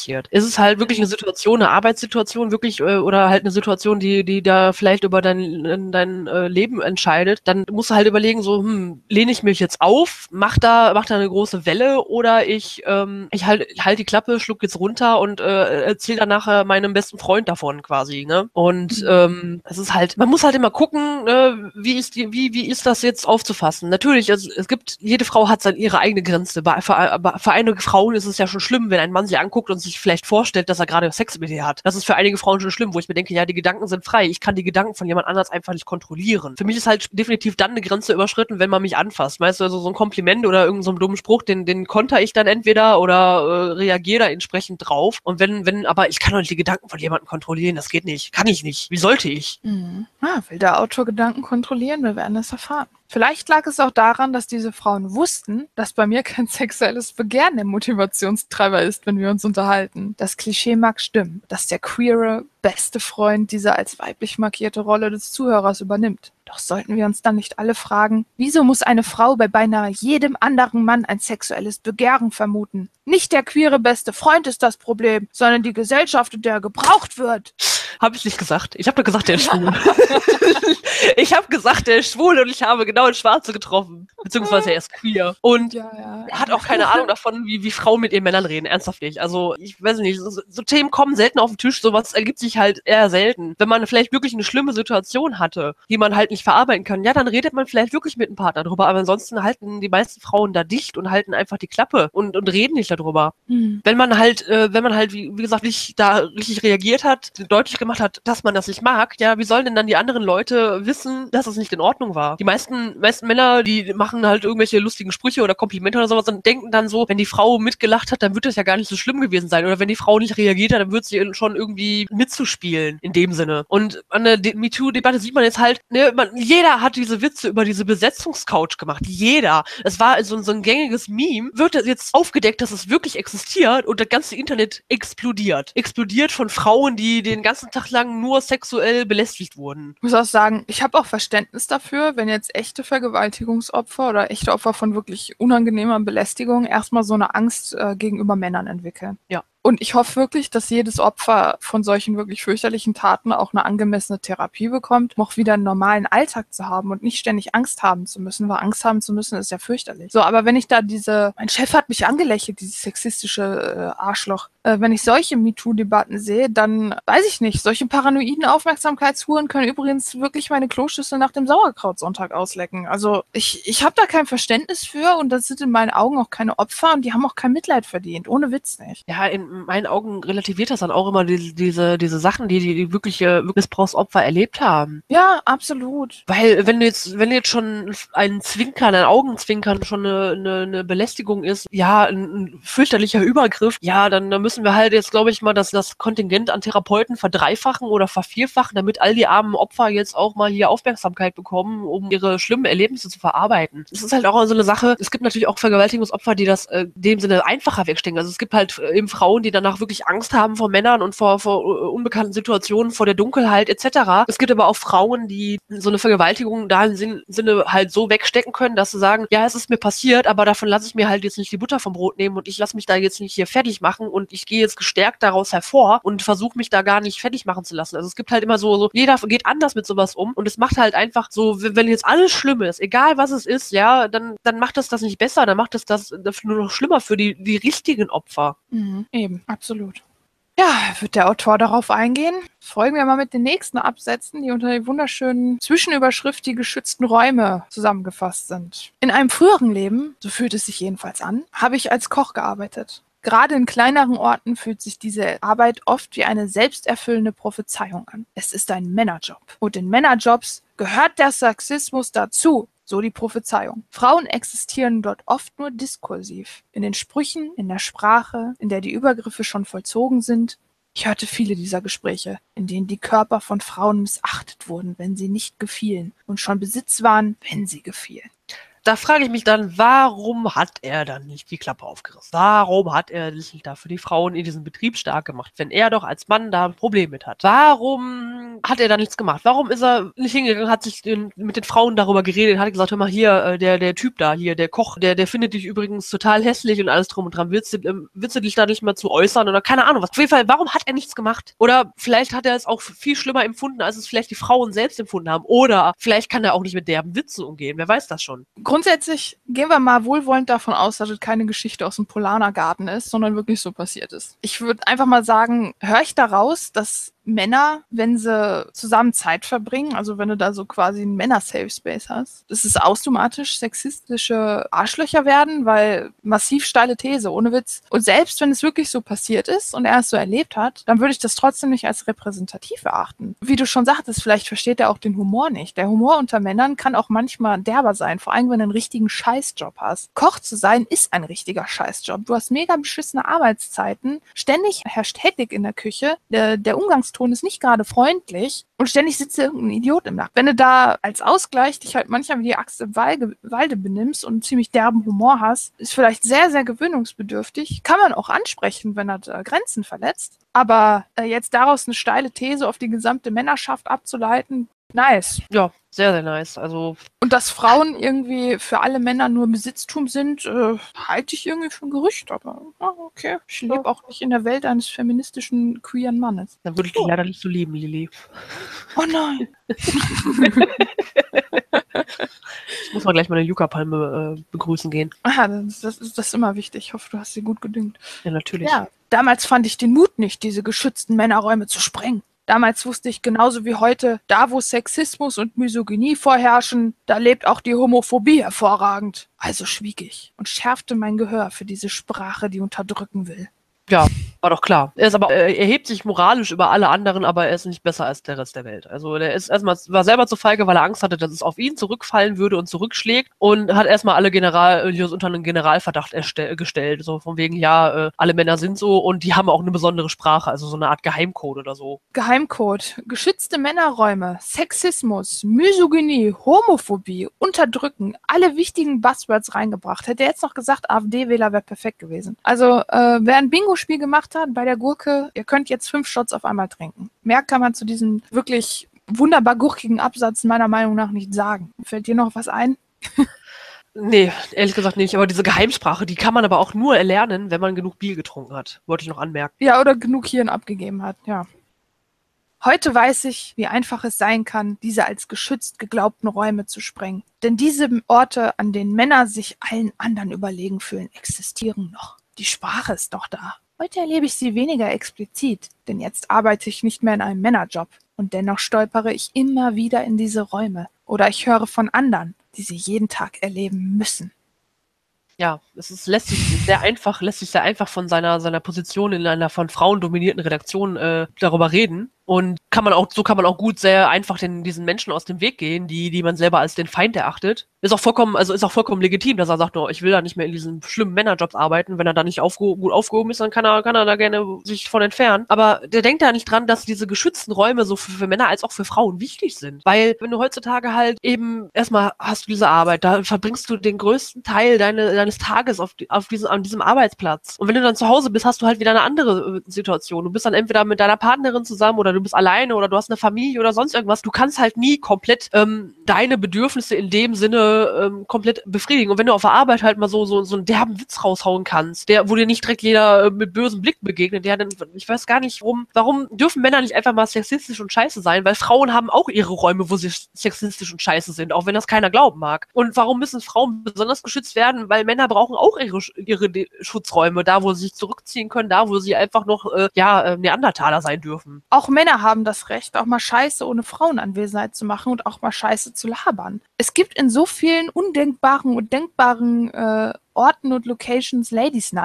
es halt wirklich eine Situation, eine Arbeitssituation wirklich oder halt eine Situation, die da vielleicht über dein Leben entscheidet, dann musst du halt überlegen, so, lehne ich mich jetzt auf, mach da eine große Welle oder ich halt die Klappe, schluck jetzt runter und erzähl dann nachher meinem besten Freund davon quasi, ne? Und es ist halt, man muss halt immer gucken, wie ist das jetzt aufzufassen? Natürlich, es gibt, jede Frau hat dann ihre eigene Grenze. Für einige Frauen ist es ja schon schlimm, wenn ein Mann sie anguckt und sich vielleicht vorstellt, dass er gerade Sex mit ihr hat. Das ist für einige Frauen schon schlimm, wo ich mir denke, ja, die Gedanken sind frei. Ich kann die Gedanken von jemand anders einfach nicht kontrollieren. Für mich ist halt definitiv dann eine Grenze überschritten, wenn man mich anfasst. Weißt du, also so ein Kompliment oder irgendein so ein dummen Spruch, den konter ich dann entweder oder reagiere da entsprechend drauf. Und aber ich kann doch nicht die Gedanken von jemandem kontrollieren. Das geht nicht. Kann ich nicht. Wie sollte ich? Will der Autor Gedanken kontrollieren? Wir werden es erfahren. Vielleicht lag es auch daran, dass diese Frauen wussten, dass bei mir kein sexuelles Begehren der Motivationstreiber ist, wenn wir uns unterhalten. Das Klischee mag stimmen, dass der queere, beste Freund diese als weiblich markierte Rolle des Zuhörers übernimmt. Doch sollten wir uns dann nicht alle fragen, wieso muss eine Frau bei beinahe jedem anderen Mann ein sexuelles Begehren vermuten? Nicht der queere beste Freund ist das Problem, sondern die Gesellschaft, in der er gebraucht wird. Habe ich nicht gesagt. Ich habe nur gesagt, der ist schwul. Ich habe gesagt, der ist schwul und ich habe genau ins Schwarze getroffen. Beziehungsweise er ist queer. Und er hat auch keine Ahnung davon, wie Frauen mit ihren Männern reden. Ernsthaft nicht. Also, ich weiß nicht, so Themen kommen selten auf den Tisch. Sowas ergibt sich halt eher selten. Wenn man vielleicht wirklich eine schlimme Situation hatte, die man halt nicht verarbeiten kann, ja, dann redet man vielleicht wirklich mit einem Partner drüber. Aber ansonsten halten die meisten Frauen da dicht und halten einfach die Klappe und reden nicht darüber. Wenn man halt, wie gesagt, nicht da richtig reagiert hat, deutlich gemacht hat, dass man das nicht mag, ja, wie sollen denn dann die anderen Leute wissen, dass es nicht in Ordnung war? Die meisten Männer, die machen halt irgendwelche lustigen Sprüche oder Komplimente oder sowas und denken dann so, wenn die Frau mitgelacht hat, dann wird das ja gar nicht so schlimm gewesen sein. Oder wenn die Frau nicht reagiert hat, dann wird sie schon irgendwie mitzuspielen, in dem Sinne. Und an der MeToo-Debatte sieht man jetzt halt, ne, jeder hat diese Witze über diese Besetzungscouch gemacht. Jeder. Es war so ein gängiges Meme. Wird jetzt aufgedeckt, dass es wirklich existiert und das ganze Internet explodiert. Explodiert von Frauen, die den ganzen Tag lang nur sexuell belästigt wurden. Ich muss auch sagen, ich habe auch Verständnis dafür, wenn jetzt echte Vergewaltigungsopfer oder echte Opfer von wirklich unangenehmer Belästigung erstmal so eine Angst gegenüber Männern entwickeln. Ja. Und ich hoffe wirklich, dass jedes Opfer von solchen wirklich fürchterlichen Taten auch eine angemessene Therapie bekommt, um auch wieder einen normalen Alltag zu haben und nicht ständig Angst haben zu müssen, weil Angst haben zu müssen ist ja fürchterlich. So, aber wenn ich da mein Chef hat mich angelächelt, dieses sexistische Arschloch, wenn ich solche MeToo-Debatten sehe, dann weiß ich nicht, solche paranoiden Aufmerksamkeitshuren können übrigens wirklich meine Kloschüssel nach dem Sauerkrautsonntag auslecken. Also ich habe da kein Verständnis für und das sind in meinen Augen auch keine Opfer und die haben auch kein Mitleid verdient, ohne Witz nicht. Ja, in meinen Augen relativiert das dann auch immer diese Sachen, die wirkliche Missbrauchsopfer erlebt haben. Ja, absolut. Weil wenn du jetzt schon ein Augenzwinkern schon eine Belästigung ist, ja, ein fürchterlicher Übergriff, ja, dann müssen wir halt jetzt, glaube ich mal, das Kontingent an Therapeuten verdreifachen oder vervierfachen, damit all die armen Opfer jetzt auch mal hier Aufmerksamkeit bekommen, um ihre schlimmen Erlebnisse zu verarbeiten. Es ist halt auch so eine Sache, es gibt natürlich auch Vergewaltigungsopfer, die das in dem Sinne einfacher wegstecken. Also es gibt halt eben Frauen, die danach wirklich Angst haben vor Männern und vor unbekannten Situationen, vor der Dunkelheit etc. Es gibt aber auch Frauen, die so eine Vergewaltigung da im Sinne halt so wegstecken können, dass sie sagen, ja, es ist mir passiert, aber davon lasse ich mir halt jetzt nicht die Butter vom Brot nehmen und ich lasse mich da jetzt nicht hier fertig machen und ich gehe jetzt gestärkt daraus hervor und versuche mich da gar nicht fertig machen zu lassen. Also es gibt halt immer so jeder geht anders mit sowas um und es macht halt einfach so, wenn jetzt alles schlimm ist, egal was es ist, ja, dann macht das nicht besser, dann macht das nur noch schlimmer für die richtigen Opfer. Eben, absolut. Ja, wird der Autor darauf eingehen? Folgen wir mal mit den nächsten Absätzen, die unter der wunderschönen Zwischenüberschrift die geschützten Räume zusammengefasst sind. In einem früheren Leben, so fühlt es sich jedenfalls an, habe ich als Koch gearbeitet. Gerade in kleineren Orten fühlt sich diese Arbeit oft wie eine selbsterfüllende Prophezeiung an. Es ist ein Männerjob. Und in Männerjobs gehört der Sexismus dazu. So die Prophezeiung. Frauen existieren dort oft nur diskursiv. In den Sprüchen, in der Sprache, in der die Übergriffe schon vollzogen sind. Ich hörte viele dieser Gespräche, in denen die Körper von Frauen missachtet wurden, wenn sie nicht gefielen und schon Besitz waren, wenn sie gefielen. Da frage ich mich dann, warum hat er dann nicht die Klappe aufgerissen? Warum hat er sich nicht dafür die Frauen in diesem Betrieb stark gemacht, wenn er doch als Mann da ein Problem mit hat? Warum hat er da nichts gemacht? Warum ist er nicht hingegangen, hat sich mit den Frauen darüber geredet, hat gesagt, hör mal hier, der Typ da, hier, der Koch, der findet dich übrigens total hässlich und alles drum und dran. Willst du dich da nicht mal zu äußern oder keine Ahnung was? Auf jeden Fall, warum hat er nichts gemacht? Oder vielleicht hat er es auch viel schlimmer empfunden, als es vielleicht die Frauen selbst empfunden haben. Oder vielleicht kann er auch nicht mit derben Witzen umgehen. Wer weiß das schon? Grundsätzlich gehen wir mal wohlwollend davon aus, dass es keine Geschichte aus dem Polanergarten ist, sondern wirklich so passiert ist. Ich würde einfach mal sagen, höre ich daraus, dass Männer, wenn sie zusammen Zeit verbringen, also wenn du da so quasi einen Männer-Safe-Space hast, dass es automatisch sexistische Arschlöcher werden, weil massiv steile These, ohne Witz. Und selbst wenn es wirklich so passiert ist und er es so erlebt hat, dann würde ich das trotzdem nicht als repräsentativ erachten. Wie du schon sagtest, vielleicht versteht er auch den Humor nicht. Der Humor unter Männern kann auch manchmal derber sein, vor allem wenn du einen richtigen Scheißjob hast. Koch zu sein ist ein richtiger Scheißjob. Du hast mega beschissene Arbeitszeiten, ständig herrscht Hektik in der Küche, der Umgangston ist nicht gerade freundlich und ständig sitzt irgendein Idiot im Nacken. Wenn du da als Ausgleich dich halt manchmal wie die Axt im Walde benimmst und einen ziemlich derben Humor hast, ist vielleicht sehr, sehr gewöhnungsbedürftig. Kann man auch ansprechen, wenn er Grenzen verletzt. Aber jetzt daraus eine steile These auf die gesamte Männerschaft abzuleiten, nice. Ja, sehr, sehr nice. Also, Und dass Frauen irgendwie für alle Männer nur Besitztum sind, halte ich irgendwie für ein Gerücht. Aber okay, ich lebe auch nicht in der Welt eines feministischen, queeren Mannes. dann würde ich dich leider nicht so lieben, Lili. Oh nein. Ich muss mal gleich meine Yucca-Palme begrüßen gehen. Ah, das ist immer wichtig. Ich hoffe, du hast sie gut gedüngt. Ja, natürlich. Ja, damals fand ich den Mut nicht, diese geschützten Männerräume zu sprengen. Damals wusste ich genauso wie heute, da wo Sexismus und Misogynie vorherrschen, da lebt auch die Homophobie hervorragend. Also schwieg ich und schärfte mein Gehör für diese Sprache, die unterdrücken will. Ja, war doch klar. Er hebt sich moralisch über alle anderen, aber er ist nicht besser als der Rest der Welt. Also der ist war selber zu feige, weil er Angst hatte, dass es auf ihn zurückfallen würde und zurückschlägt und hat erstmal alle unter einen Generalverdacht gestellt. So von wegen, ja, alle Männer sind so und die haben auch eine besondere Sprache, also so eine Art Geheimcode oder so. Geheimcode, geschützte Männerräume, Sexismus, Misogynie, Homophobie, Unterdrücken, alle wichtigen Buzzwords reingebracht. Hätte er jetzt noch gesagt, AfD-Wähler wäre perfekt gewesen. Also, wer ein Bingo-Spiel gemacht hat bei der Gurke, ihr könnt jetzt 5 Shots auf einmal trinken. Mehr kann man zu diesem wirklich wunderbar gurkigen Absatz meiner Meinung nach nicht sagen. Fällt dir noch was ein? Nee, ehrlich gesagt nicht. Aber diese Geheimsprache, die kann man aber auch nur erlernen, wenn man genug Bier getrunken hat. Wollte ich noch anmerken. Ja, oder genug Hirn abgegeben hat, ja. Heute weiß ich, wie einfach es sein kann, diese als geschützt geglaubten Räume zu sprengen. Denn diese Orte, an denen Männer sich allen anderen überlegen fühlen, existieren noch. Die Sprache ist doch da. Heute erlebe ich sie weniger explizit, denn jetzt arbeite ich nicht mehr in einem Männerjob. Und dennoch stolpere ich immer wieder in diese Räume. Oder ich höre von anderen, die sie jeden Tag erleben müssen. Ja, lässt sich sehr einfach von seiner Position in einer von Frauen dominierten Redaktion darüber reden. Und so kann man auch gut sehr einfach diesen Menschen aus dem Weg gehen, die man selber als den Feind erachtet. Ist auch vollkommen legitim, dass er sagt, oh, ich will da nicht mehr in diesen schlimmen Männerjobs arbeiten. Wenn er da nicht gut aufgehoben ist, dann kann er da gerne sich von entfernen. Aber der denkt da nicht dran, dass diese geschützten Räume so für Männer als auch für Frauen wichtig sind. Weil wenn du heutzutage halt eben erstmal hast du diese Arbeit, da verbringst du den größten Teil deines Tages an diesem Arbeitsplatz. Und wenn du dann zu Hause bist, hast du halt wieder eine andere Situation. Du bist dann entweder mit deiner Partnerin zusammen oder du bist alleine oder du hast eine Familie oder sonst irgendwas. Du kannst halt nie komplett deine Bedürfnisse in dem Sinne komplett befriedigen. Und wenn du auf der Arbeit halt mal so einen derben Witz raushauen kannst, wo dir nicht direkt jeder mit bösem Blick begegnet, ich weiß gar nicht, warum dürfen Männer nicht einfach mal sexistisch und scheiße sein, weil Frauen haben auch ihre Räume, wo sie sexistisch und scheiße sind, auch wenn das keiner glauben mag. Und warum müssen Frauen besonders geschützt werden? Weil Männer brauchen auch ihre Schutzräume, da wo sie sich zurückziehen können, da wo sie einfach noch Neandertaler sein dürfen. Auch Männer haben das Recht, auch mal Scheiße ohne Frauenanwesenheit zu machen und auch mal Scheiße zu labern. Es gibt in so vielen undenkbaren und denkbaren Orten und Locations Ladies Nights,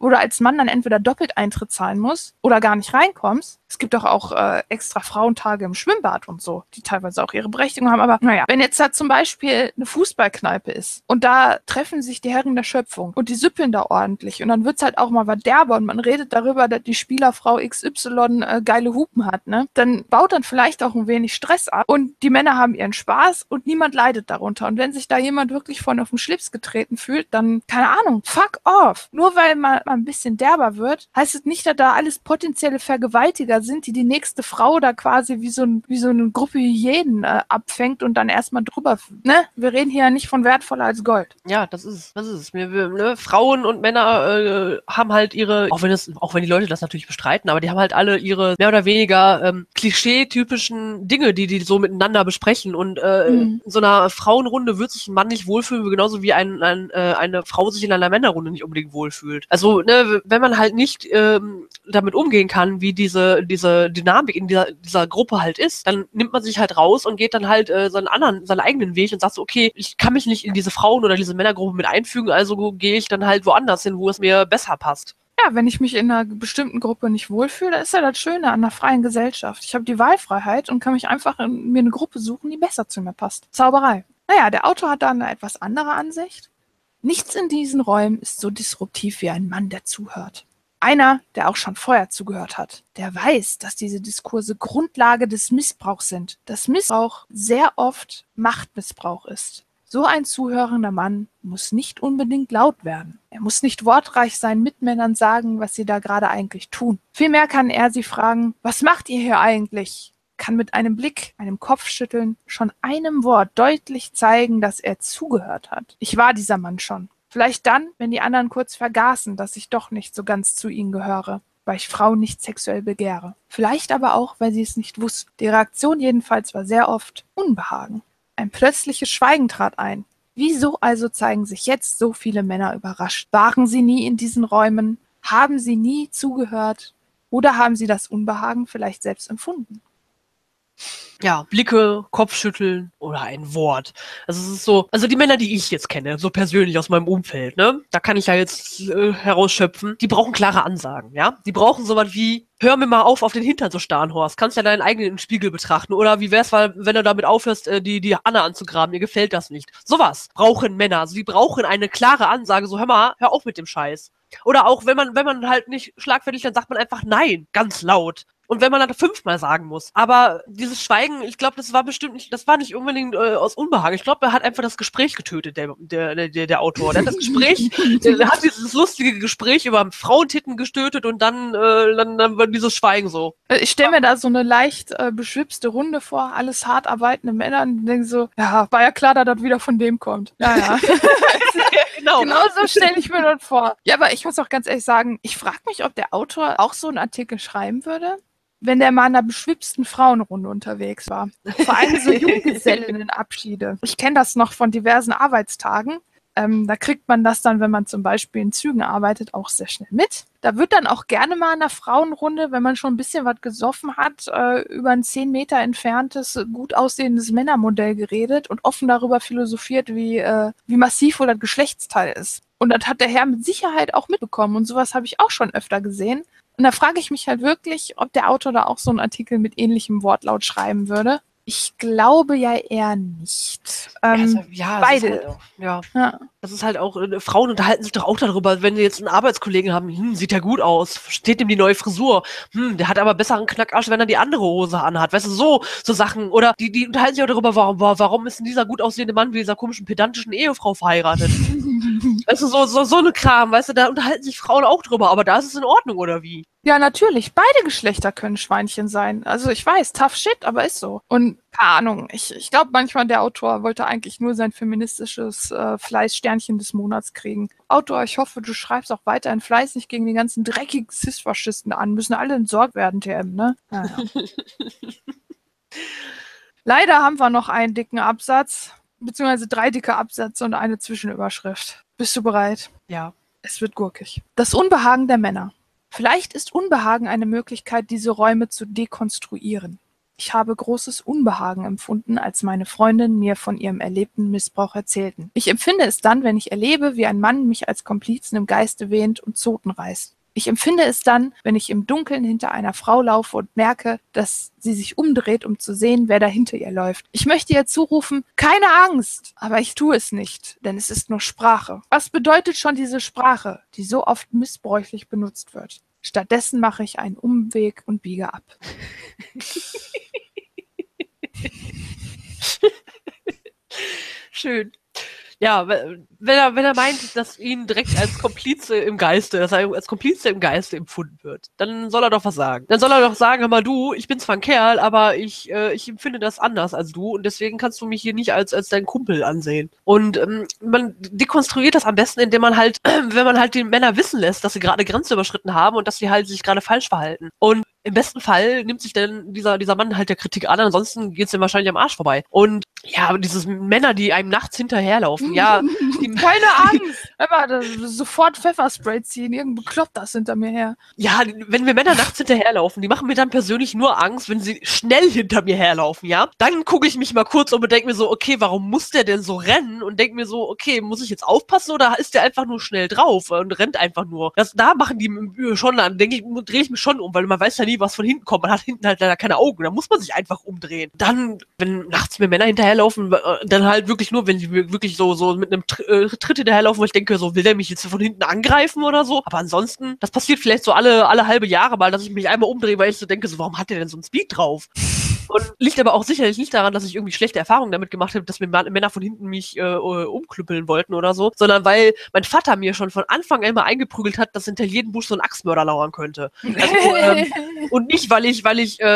wo du als Mann dann entweder doppelt Eintritt zahlen musst oder gar nicht reinkommst. Es gibt doch auch extra Frauentage im Schwimmbad und so, die teilweise auch ihre Berechtigung haben. Aber naja, wenn jetzt da zum Beispiel eine Fußballkneipe ist und da treffen sich die Herren der Schöpfung und die süppeln da ordentlich und dann wird's halt auch mal was derber und man redet darüber, dass die Spielerfrau XY geile Hupen hat, ne? Dann baut dann vielleicht auch ein wenig Stress ab und die Männer haben ihren Spaß und niemand leidet darunter. Und wenn sich da jemand wirklich von auf den Schlips getreten fühlt, dann, keine Ahnung, fuck off. Nur weil man ein bisschen derber wird, heißt es nicht, dass da alles potenzielle Vergewaltiger sind, die nächste Frau da quasi wie so eine Gruppe Hyänen abfängt und dann erstmal drüber, ne? Wir reden hier ja nicht von wertvoller als Gold. Ja, das ist es. Ne? Frauen und Männer haben halt ihre, auch wenn die Leute das natürlich bestreiten, aber die haben halt alle ihre mehr oder weniger klischee-typischen Dinge, die so miteinander besprechen. Und in so einer Frauenrunde wird sich ein Mann nicht wohlfühlen, genauso wie eine Frau sich in einer Männerrunde nicht unbedingt wohlfühlt. Also, ne, wenn man halt nicht damit umgehen kann, wie diese Dynamik in dieser Gruppe halt ist, dann nimmt man sich halt raus und geht dann halt seinen eigenen Weg und sagt so, okay, ich kann mich nicht in diese Frauen- oder diese Männergruppe mit einfügen, also gehe ich dann halt woanders hin, wo es mir besser passt. Ja, wenn ich mich in einer bestimmten Gruppe nicht wohlfühle, dann ist ja das Schöne an einer freien Gesellschaft. Ich habe die Wahlfreiheit und kann mich einfach mir eine Gruppe suchen, die besser zu mir passt. Zauberei. Naja, der Autor hat da eine etwas andere Ansicht. Nichts in diesen Räumen ist so disruptiv wie ein Mann, der zuhört. Einer, der auch schon vorher zugehört hat, der weiß, dass diese Diskurse Grundlage des Missbrauchs sind. Dass Missbrauch sehr oft Machtmissbrauch ist. So ein zuhörender Mann muss nicht unbedingt laut werden. Er muss nicht wortreich seinen Mitmännern sagen, was sie da gerade eigentlich tun. Vielmehr kann er sie fragen, was macht ihr hier eigentlich? Kann mit einem Blick, einem Kopfschütteln, schon einem Wort deutlich zeigen, dass er zugehört hat. Ich war dieser Mann schon. Vielleicht dann, wenn die anderen kurz vergaßen, dass ich doch nicht so ganz zu ihnen gehöre, weil ich Frauen nicht sexuell begehre. Vielleicht aber auch, weil sie es nicht wussten. Die Reaktion jedenfalls war sehr oft Unbehagen. Ein plötzliches Schweigen trat ein. Wieso also zeigen sich jetzt so viele Männer überrascht? Waren sie nie in diesen Räumen? Haben sie nie zugehört? Oder haben sie das Unbehagen vielleicht selbst empfunden? Ja, Blicke, Kopfschütteln oder ein Wort. Also es ist so, also die Männer, die ich jetzt kenne, so persönlich aus meinem Umfeld, ne, da kann ich ja jetzt herausschöpfen, die brauchen klare Ansagen, ja. Die brauchen sowas wie, hör mir mal auf den Hintern zu starren, Horst. Kannst ja deinen eigenen Spiegel betrachten. Oder wie wär's, wenn du damit aufhörst, die Anna anzugraben, mir gefällt das nicht. Sowas brauchen Männer. Also die brauchen eine klare Ansage, so hör mal, hör auf mit dem Scheiß. Oder auch, wenn man halt nicht schlagfertig, dann sagt man einfach nein, ganz laut. Und wenn man dann 5-mal sagen muss. Aber dieses Schweigen, ich glaube, das war nicht unbedingt aus Unbehagen. Ich glaube, er hat einfach das Gespräch getötet, der Autor. Der hat das Gespräch, der hat dieses lustige Gespräch über Frauentitten getötet und dann war dieses Schweigen so. Ich stelle mir da so eine leicht beschwipste Runde vor, alles hart arbeitende Männer und denke so, ja, war ja klar, dass das wieder von dem kommt. Ja, ja. Genau so stelle ich mir das vor. Ja, aber ich muss auch ganz ehrlich sagen, ich frage mich, ob der Autor auch so einen Artikel schreiben würde, wenn der mal in einer beschwipsten Frauenrunde unterwegs war. Vor allem so Junggesellinnenabschiede. Ich kenne das noch von diversen Arbeitstagen. Da kriegt man das dann, wenn man zum Beispiel in Zügen arbeitet, auch sehr schnell mit. Da wird dann auch gerne mal in einer Frauenrunde, wenn man schon ein bisschen was gesoffen hat, über ein 10 Meter entferntes, gut aussehendes Männermodell geredet und offen darüber philosophiert, wie massiv wohl das Geschlechtsteil ist. Und das hat der Herr mit Sicherheit auch mitbekommen. Und sowas habe ich auch schon öfter gesehen. Und da frage ich mich halt wirklich, ob der Autor da auch so einen Artikel mit ähnlichem Wortlaut schreiben würde. Ich glaube ja eher nicht. Beide. Das ist halt auch, Frauen unterhalten sich doch auch darüber, wenn sie jetzt einen Arbeitskollegen haben, sieht ja gut aus, steht ihm die neue Frisur, der hat aber besseren Knackarsch, wenn er die andere Hose anhat, weißt du, so Sachen. Oder die unterhalten sich auch darüber, warum ist denn dieser gut aussehende Mann mit dieser komischen, pedantischen Ehefrau verheiratet? Weißt du, so eine Kram, weißt du, da unterhalten sich Frauen auch drüber, aber da ist es in Ordnung, oder wie? Ja, natürlich. Beide Geschlechter können Schweinchen sein. Also ich weiß, tough shit, aber ist so. Und keine Ahnung, ich glaube manchmal, der Autor wollte eigentlich nur sein feministisches Fleißsternchen des Monats kriegen. Autor, ich hoffe, du schreibst auch weiterhin fleißig gegen die ganzen dreckigen Cis-Faschisten an. Müssen alle entsorgt werden, TM, ne? Naja. Leider haben wir noch einen dicken Absatz, beziehungsweise 3 dicke Absätze und eine Zwischenüberschrift. Bist du bereit? Ja. Es wird gurkig. Das Unbehagen der Männer. Vielleicht ist Unbehagen eine Möglichkeit, diese Räume zu dekonstruieren. Ich habe großes Unbehagen empfunden, als meine Freundinnen mir von ihrem erlebten Missbrauch erzählten. Ich empfinde es dann, wenn ich erlebe, wie ein Mann mich als Komplizen im Geiste wähnt und Zoten reißt. Ich empfinde es dann, wenn ich im Dunkeln hinter einer Frau laufe und merke, dass sie sich umdreht, um zu sehen, wer da hinter ihr läuft. Ich möchte ihr zurufen, keine Angst, aber ich tue es nicht, denn es ist nur Sprache. Was bedeutet schon diese Sprache, die so oft missbräuchlich benutzt wird? Stattdessen mache ich einen Umweg und biege ab. Schön. Ja, wenn er meint, dass ihn direkt als Komplize im Geiste, dass er als Komplize im Geiste empfunden wird, dann soll er doch was sagen. Dann soll er doch sagen, hör mal du, ich bin zwar ein Kerl, aber ich empfinde das anders als du und deswegen kannst du mich hier nicht als dein Kumpel ansehen. Und man dekonstruiert das am besten, indem man halt, wenn man halt die Männer wissen lässt, dass sie gerade eine Grenze überschritten haben und dass sie halt sich gerade falsch verhalten. Und im besten Fall nimmt sich dann dieser Mann halt der Kritik an, ansonsten geht's ihm wahrscheinlich am Arsch vorbei. Und ja, dieses Männer, die einem nachts hinterherlaufen, ja. Keine Angst! Aber sofort Pfefferspray ziehen, irgendein Bekloppter ist hinter mir her. Ja, wenn mir Männer nachts hinterherlaufen, die machen mir dann persönlich nur Angst, wenn sie schnell hinter mir herlaufen, ja. Dann gucke ich mich mal kurz um und denke mir so, okay, warum muss der denn so rennen? Und denke mir so, okay, muss ich jetzt aufpassen oder ist der einfach nur schnell drauf und rennt einfach nur? Da machen die schon an, denke ich, drehe ich mich schon um, weil man weiß ja nie, was von hinten kommt. Man hat hinten halt leider keine Augen, da muss man sich einfach umdrehen. Dann, wenn nachts mir Männer hinterherlaufen, dann halt wirklich nur, wenn die wirklich so mit einem Tritt hinterherlaufen, wo ich denke, so will der mich jetzt von hinten angreifen oder so. Aber ansonsten, das passiert vielleicht so alle halbe Jahre mal, dass ich mich einmal umdrehe, weil ich so denke, so warum hat der denn so einen Speed drauf? Und liegt aber auch sicherlich nicht daran, dass ich irgendwie schlechte Erfahrungen damit gemacht habe, dass mir Männer von hinten mich umklüppeln wollten oder so, sondern weil mein Vater mir schon von Anfang an immer eingeprügelt hat, dass hinter jedem Busch so ein Axtmörder lauern könnte. Also, und nicht, weil ich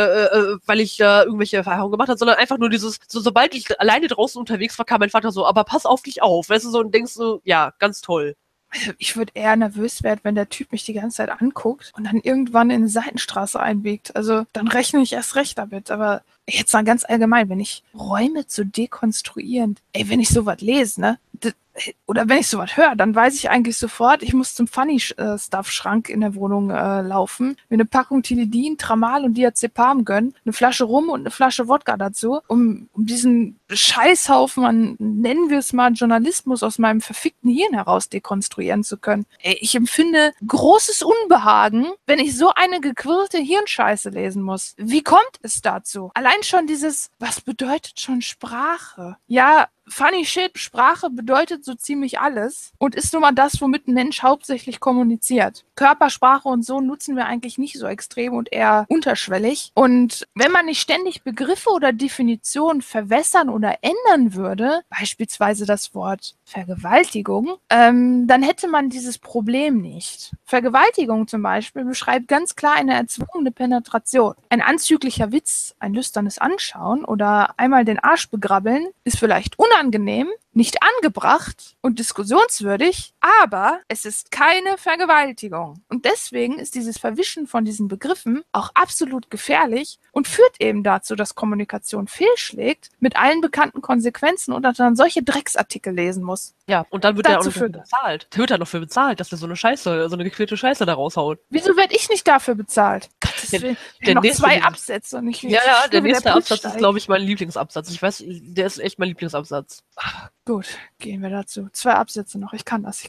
irgendwelche Erfahrungen gemacht habe, sondern einfach nur dieses, sobald ich alleine draußen unterwegs war, kam mein Vater so, aber pass auf dich auf, weißt du, so und denkst so, ja, ganz toll. Ich würde eher nervös werden, wenn der Typ mich die ganze Zeit anguckt und dann irgendwann in eine Seitenstraße einbiegt. Also dann rechne ich erst recht damit. Aber jetzt mal ganz allgemein, wenn ich Räume zu dekonstruieren, wenn ich sowas lese, ne? Oder wenn ich sowas höre, dann weiß ich eigentlich sofort, ich muss zum Funny-Stuff-Schrank in der Wohnung laufen, mir eine Packung Tilidin, Tramal und Diazepam gönnen, eine Flasche Rum und eine Flasche Wodka dazu, um diesen Scheißhaufen nennen wir es mal, Journalismus aus meinem verfickten Hirn heraus dekonstruieren zu können. Ich empfinde großes Unbehagen, wenn ich so eine gequirlte Hirnscheiße lesen muss. Wie kommt es dazu? Allein schon dieses, was bedeutet schon Sprache? Ja, funny shit, Sprache bedeutet so ziemlich alles und ist nun mal das, womit ein Mensch hauptsächlich kommuniziert. Körpersprache und so nutzen wir eigentlich nicht so extrem und eher unterschwellig. Und wenn man nicht ständig Begriffe oder Definitionen verwässern oder ändern würde, beispielsweise das Wort Vergewaltigung, dann hätte man dieses Problem nicht. Vergewaltigung zum Beispiel beschreibt ganz klar eine erzwungene Penetration. Ein anzüglicher Witz, ein lüsternes Anschauen oder einmal den Arsch begrabbeln ist vielleicht unangenehm, nicht angebracht und diskussionswürdig, aber es ist keine Vergewaltigung. Und deswegen ist dieses Verwischen von diesen Begriffen auch absolut gefährlich und führt eben dazu, dass Kommunikation fehlschlägt mit allen bekannten Konsequenzen und dass man dann solche Drecksartikel lesen muss. Ja, und dann wird er auch noch für bezahlt. Wird er noch für bezahlt, dass er so eine Scheiße, so eine gequälte Scheiße da raushaut. Wieso werde ich nicht dafür bezahlt? Der noch zwei Absätze. Und ja, der nächste Absatz ist, glaube ich, mein Lieblingsabsatz. Ich weiß, der ist echt mein Lieblingsabsatz. Gut, gehen wir dazu. 2 Absätze noch. Ich kann das.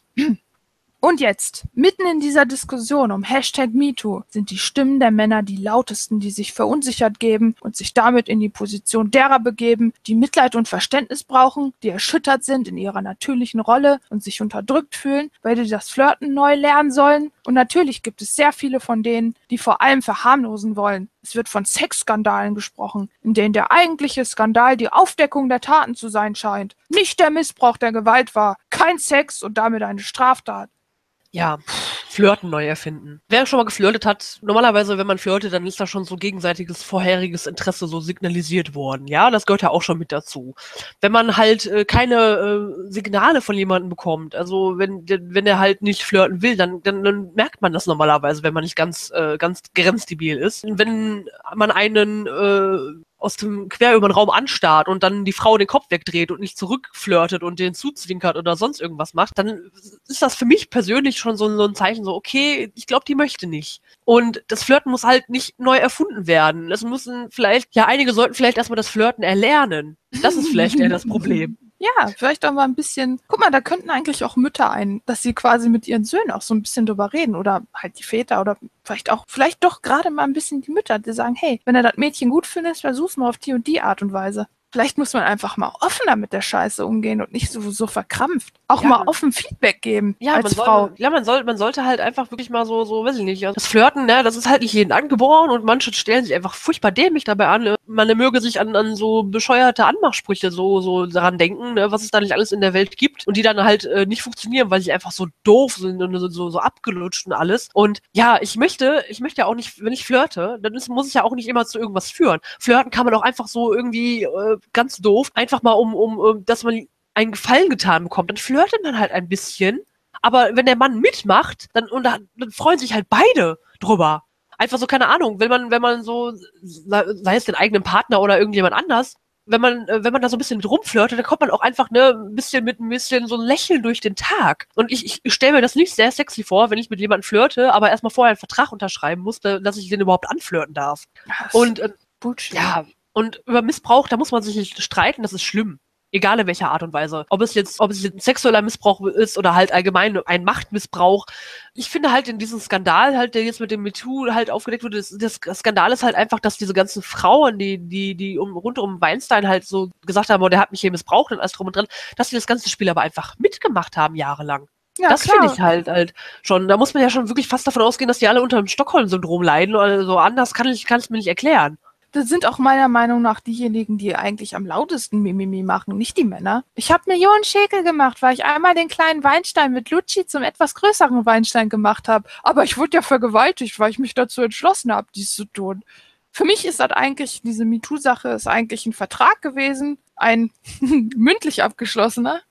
Und jetzt, mitten in dieser Diskussion um #MeToo sind die Stimmen der Männer die lautesten, die sich verunsichert geben und sich damit in die Position derer begeben, die Mitleid und Verständnis brauchen, die erschüttert sind in ihrer natürlichen Rolle und sich unterdrückt fühlen, weil sie das Flirten neu lernen sollen. Und natürlich gibt es sehr viele von denen, die vor allem verharmlosen wollen. Es wird von Sexskandalen gesprochen, in denen der eigentliche Skandal die Aufdeckung der Taten zu sein scheint. Nicht der Missbrauch, der Gewalt war, kein Sex und damit eine Straftat. Ja, Flirten neu erfinden. Wer schon mal geflirtet hat, normalerweise, wenn man flirtet, dann ist da schon so gegenseitiges vorheriges Interesse so signalisiert worden. Ja, das gehört ja auch schon mit dazu. Wenn man halt keine Signale von jemandem bekommt, also wenn der halt nicht flirten will, dann merkt man das normalerweise, wenn man nicht ganz grenzdebil ist. Wenn man einen quer über den Raum anstarrt und dann die Frau den Kopf wegdreht und nicht zurückflirtet und den zuzwinkert oder sonst irgendwas macht, dann ist das für mich persönlich schon so ein Zeichen, so, okay, ich glaube, die möchte nicht. Und das Flirten muss halt nicht neu erfunden werden. Einige sollten vielleicht erstmal das Flirten erlernen. Das ist vielleicht eher das Problem. Ja, vielleicht auch mal ein bisschen. Guck mal, da könnten eigentlich auch Mütter dass sie quasi mit ihren Söhnen auch so ein bisschen drüber reden oder halt die Väter oder vielleicht doch gerade mal ein bisschen die Mütter, die sagen, hey, wenn er das Mädchen gut findet, versuch's mal auf die und die Art und Weise. Vielleicht muss man einfach mal offener mit der Scheiße umgehen und nicht so verkrampft. Auch mal offen Feedback geben als Frau. Man sollte halt einfach wirklich mal so, weiß ich nicht, das Flirten, ne, das ist halt nicht jedem angeboren und manche stellen sich einfach furchtbar dämlich dabei an. Man möge sich an so bescheuerte Anmachsprüche so daran denken, ne, was es da nicht alles in der Welt gibt und die dann halt nicht funktionieren, weil sie einfach so doof sind und so abgelutscht und alles. Und ja, ich möchte ja auch nicht, wenn ich flirte, dann muss ich ja auch nicht immer zu irgendwas führen. Flirten kann man auch einfach so irgendwie ganz doof, einfach mal dass man einen Gefallen getan bekommt, dann flirtet man halt ein bisschen, aber wenn der Mann mitmacht, dann freuen sich halt beide drüber. Einfach so, keine Ahnung, wenn man so, sei es den eigenen Partner oder irgendjemand anders, wenn man da so ein bisschen mit rumflirtet, dann kommt man auch einfach ein bisschen so ein Lächeln durch den Tag. Und ich stelle mir das nicht sehr sexy vor, wenn ich mit jemandem flirte, aber erstmal vorher einen Vertrag unterschreiben muss, dass ich den überhaupt anflirten darf. Und Bullshit. ja, und über Missbrauch, da muss man sich nicht streiten, das ist schlimm. Egal in welcher Art und Weise. Ob es jetzt ein sexueller Missbrauch ist oder halt allgemein ein Machtmissbrauch. Ich finde halt in diesem Skandal halt, der jetzt mit dem MeToo halt aufgedeckt wurde, das Skandal ist halt einfach, dass diese ganzen Frauen, die rund um Weinstein halt so gesagt haben, oh, der hat mich hier missbraucht und alles drum und dran, dass die das ganze Spiel aber einfach mitgemacht haben, jahrelang. Ja, das finde ich halt schon, da muss man ja schon wirklich fast davon ausgehen, dass die alle unter dem Stockholm-Syndrom leiden oder so, anders kann ich es mir nicht erklären. Das sind auch meiner Meinung nach diejenigen, die eigentlich am lautesten Mimimi machen, nicht die Männer. Ich habe Millionen Schäkel gemacht, weil ich einmal den kleinen Weinstein mit Lucci zum etwas größeren Weinstein gemacht habe. Aber ich wurde ja vergewaltigt, weil ich mich dazu entschlossen habe, dies zu tun. Für mich ist das eigentlich, diese MeToo-Sache ist eigentlich ein Vertrag gewesen, ein mündlich abgeschlossener.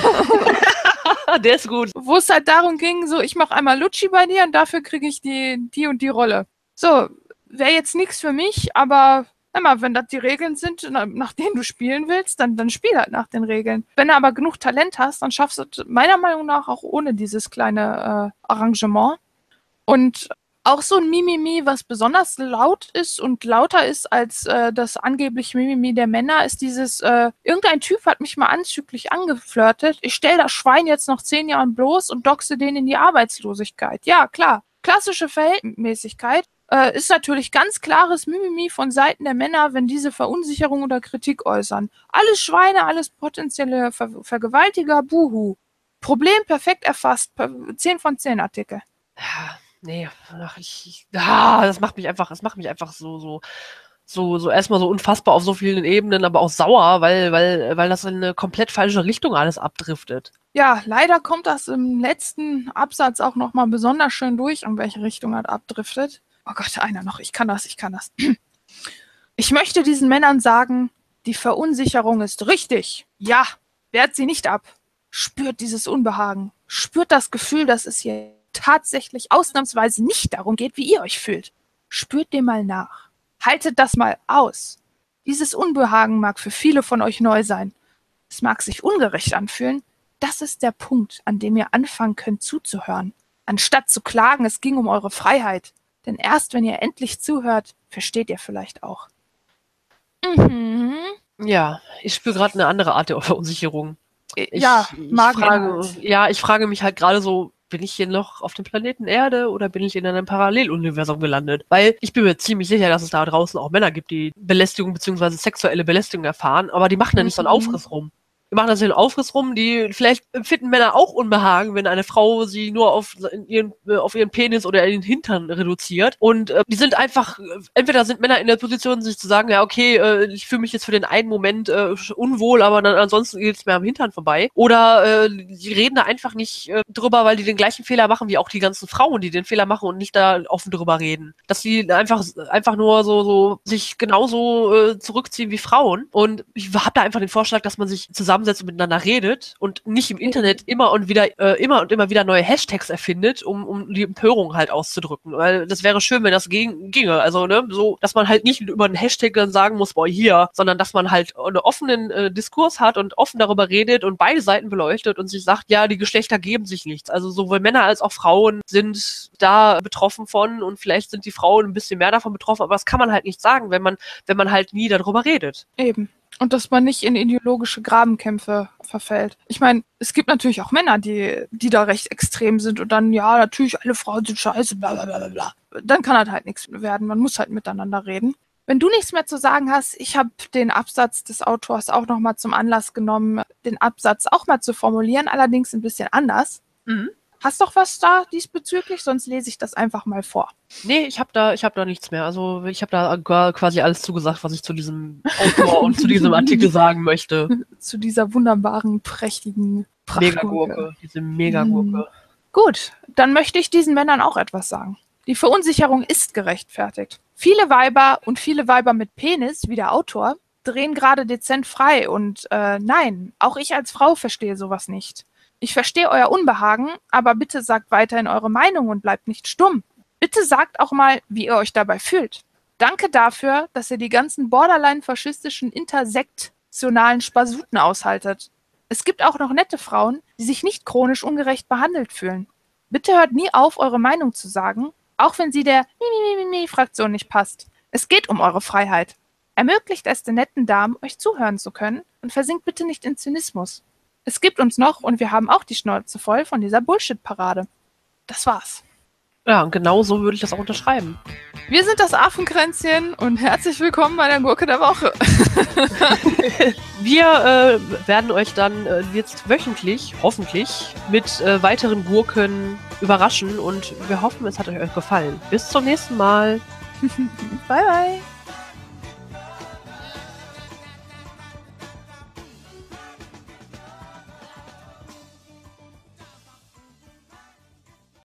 Der ist gut. Wo es halt darum ging, so, ich mache einmal Lucci bei dir und dafür kriege ich die und die Rolle. So, wäre jetzt nichts für mich, aber immer, wenn das die Regeln sind, nach denen du spielen willst, dann spiel halt nach den Regeln. Wenn du aber genug Talent hast, dann schaffst du es meiner Meinung nach auch ohne dieses kleine Arrangement. Und auch so ein Mimimi, was besonders laut ist und lauter ist als das angeblich Mimimi der Männer, ist dieses, irgendein Typ hat mich mal anzüglich angeflirtet, ich stell das Schwein jetzt noch 10 Jahren bloß und doxe den in die Arbeitslosigkeit. Ja, klar. Klassische Verhältnismäßigkeit. Ist natürlich ganz klares Mimimi von Seiten der Männer, wenn diese Verunsicherung oder Kritik äußern. Alles Schweine, alles potenzielle Vergewaltiger, buhu. Problem perfekt erfasst, 10 von 10 Artikel. Ja, nee, das macht mich einfach so erstmal so unfassbar auf so vielen Ebenen, aber auch sauer, weil das in eine komplett falsche Richtung alles abdriftet. Ja, leider kommt das im letzten Absatz auch nochmal besonders schön durch, in welche Richtung das abdriftet. Oh Gott, einer noch. Ich kann das. Ich möchte diesen Männern sagen, die Verunsicherung ist richtig. Ja, wehrt sie nicht ab. Spürt dieses Unbehagen. Spürt das Gefühl, dass es hier tatsächlich ausnahmsweise nicht darum geht, wie ihr euch fühlt. Spürt dem mal nach. Haltet das mal aus. Dieses Unbehagen mag für viele von euch neu sein. Es mag sich ungerecht anfühlen. Das ist der Punkt, an dem ihr anfangen könnt zuzuhören. Anstatt zu klagen, es ging um eure Freiheit. Denn erst wenn ihr endlich zuhört, versteht ihr vielleicht auch. Mhm. Ja, ich spüre gerade eine andere Art der Verunsicherung. Ich frage mich halt gerade so, bin ich hier noch auf dem Planeten Erde oder bin ich in einem Paralleluniversum gelandet? Weil ich bin mir ziemlich sicher, dass es da draußen auch Männer gibt, die Belästigung bzw. sexuelle Belästigung erfahren, aber die machen da nicht so einen Aufriss rum. Die machen da so einen Aufriss rum, vielleicht empfinden Männer auch Unbehagen, wenn eine Frau sie nur auf ihren Penis oder ihren Hintern reduziert. Und die sind einfach, entweder sind Männer in der Position, sich zu sagen, ja okay, ich fühle mich jetzt für den einen Moment unwohl, aber dann ansonsten geht es mir am Hintern vorbei. Oder die reden da einfach nicht drüber, weil die den gleichen Fehler machen wie auch die ganzen Frauen, die den Fehler machen und nicht da offen drüber reden. Dass die einfach nur so sich genauso zurückziehen wie Frauen. Und ich habe da einfach den Vorschlag, dass man sich zusammen zusammensetzt und miteinander redet und nicht im Internet immer und immer wieder neue Hashtags erfindet, um die Empörung halt auszudrücken. Weil das wäre schön, wenn das ginge. Also, ne, so, dass man halt nicht über einen Hashtag dann sagen muss, boah, hier, sondern dass man halt einen offenen Diskurs hat und offen darüber redet und beide Seiten beleuchtet und sich sagt, ja, die Geschlechter geben sich nichts. Also sowohl Männer als auch Frauen sind da betroffen von und vielleicht sind die Frauen ein bisschen mehr davon betroffen, aber das kann man halt nicht sagen, wenn man halt nie darüber redet. Eben. Und dass man nicht in ideologische Grabenkämpfe verfällt. Ich meine, es gibt natürlich auch Männer, die da recht extrem sind und dann, ja, natürlich, alle Frauen sind scheiße, bla bla bla bla. Dann kann halt nichts werden. Man muss halt miteinander reden. Wenn du nichts mehr zu sagen hast, ich habe den Absatz des Autors auch nochmal zum Anlass genommen, den Absatz auch mal zu formulieren, allerdings ein bisschen anders. Mhm. Hast doch was da diesbezüglich? Sonst lese ich das einfach mal vor. Nee, ich hab da nichts mehr. Also ich habe da quasi alles zugesagt, was ich zu diesem Autor und zu diesem Artikel sagen möchte. Zu dieser wunderbaren, prächtigen Megagurke, diese Megagurke. Gut, dann möchte ich diesen Männern auch etwas sagen. Die Verunsicherung ist gerechtfertigt. Viele Weiber mit Penis, wie der Autor, drehen gerade dezent frei und nein, auch ich als Frau verstehe sowas nicht. Ich verstehe euer Unbehagen, aber bitte sagt weiterhin eure Meinung und bleibt nicht stumm. Bitte sagt auch mal, wie ihr euch dabei fühlt. Danke dafür, dass ihr die ganzen borderline-faschistischen intersektionalen Spasuten aushaltet. Es gibt auch noch nette Frauen, die sich nicht chronisch ungerecht behandelt fühlen. Bitte hört nie auf, eure Meinung zu sagen, auch wenn sie der Fraktion nicht passt. Es geht um eure Freiheit. Ermöglicht es den netten Damen, euch zuhören zu können und versinkt bitte nicht in Zynismus. Es gibt uns noch und wir haben auch die Schnauze voll von dieser Bullshit-Parade. Das war's. Ja, und genau so würde ich das auch unterschreiben. Wir sind das Affenkränzchen und herzlich willkommen bei der Gurke der Woche. Wir werden euch dann jetzt wöchentlich, hoffentlich, mit weiteren Gurken überraschen und wir hoffen, es hat euch gefallen. Bis zum nächsten Mal. Bye, bye.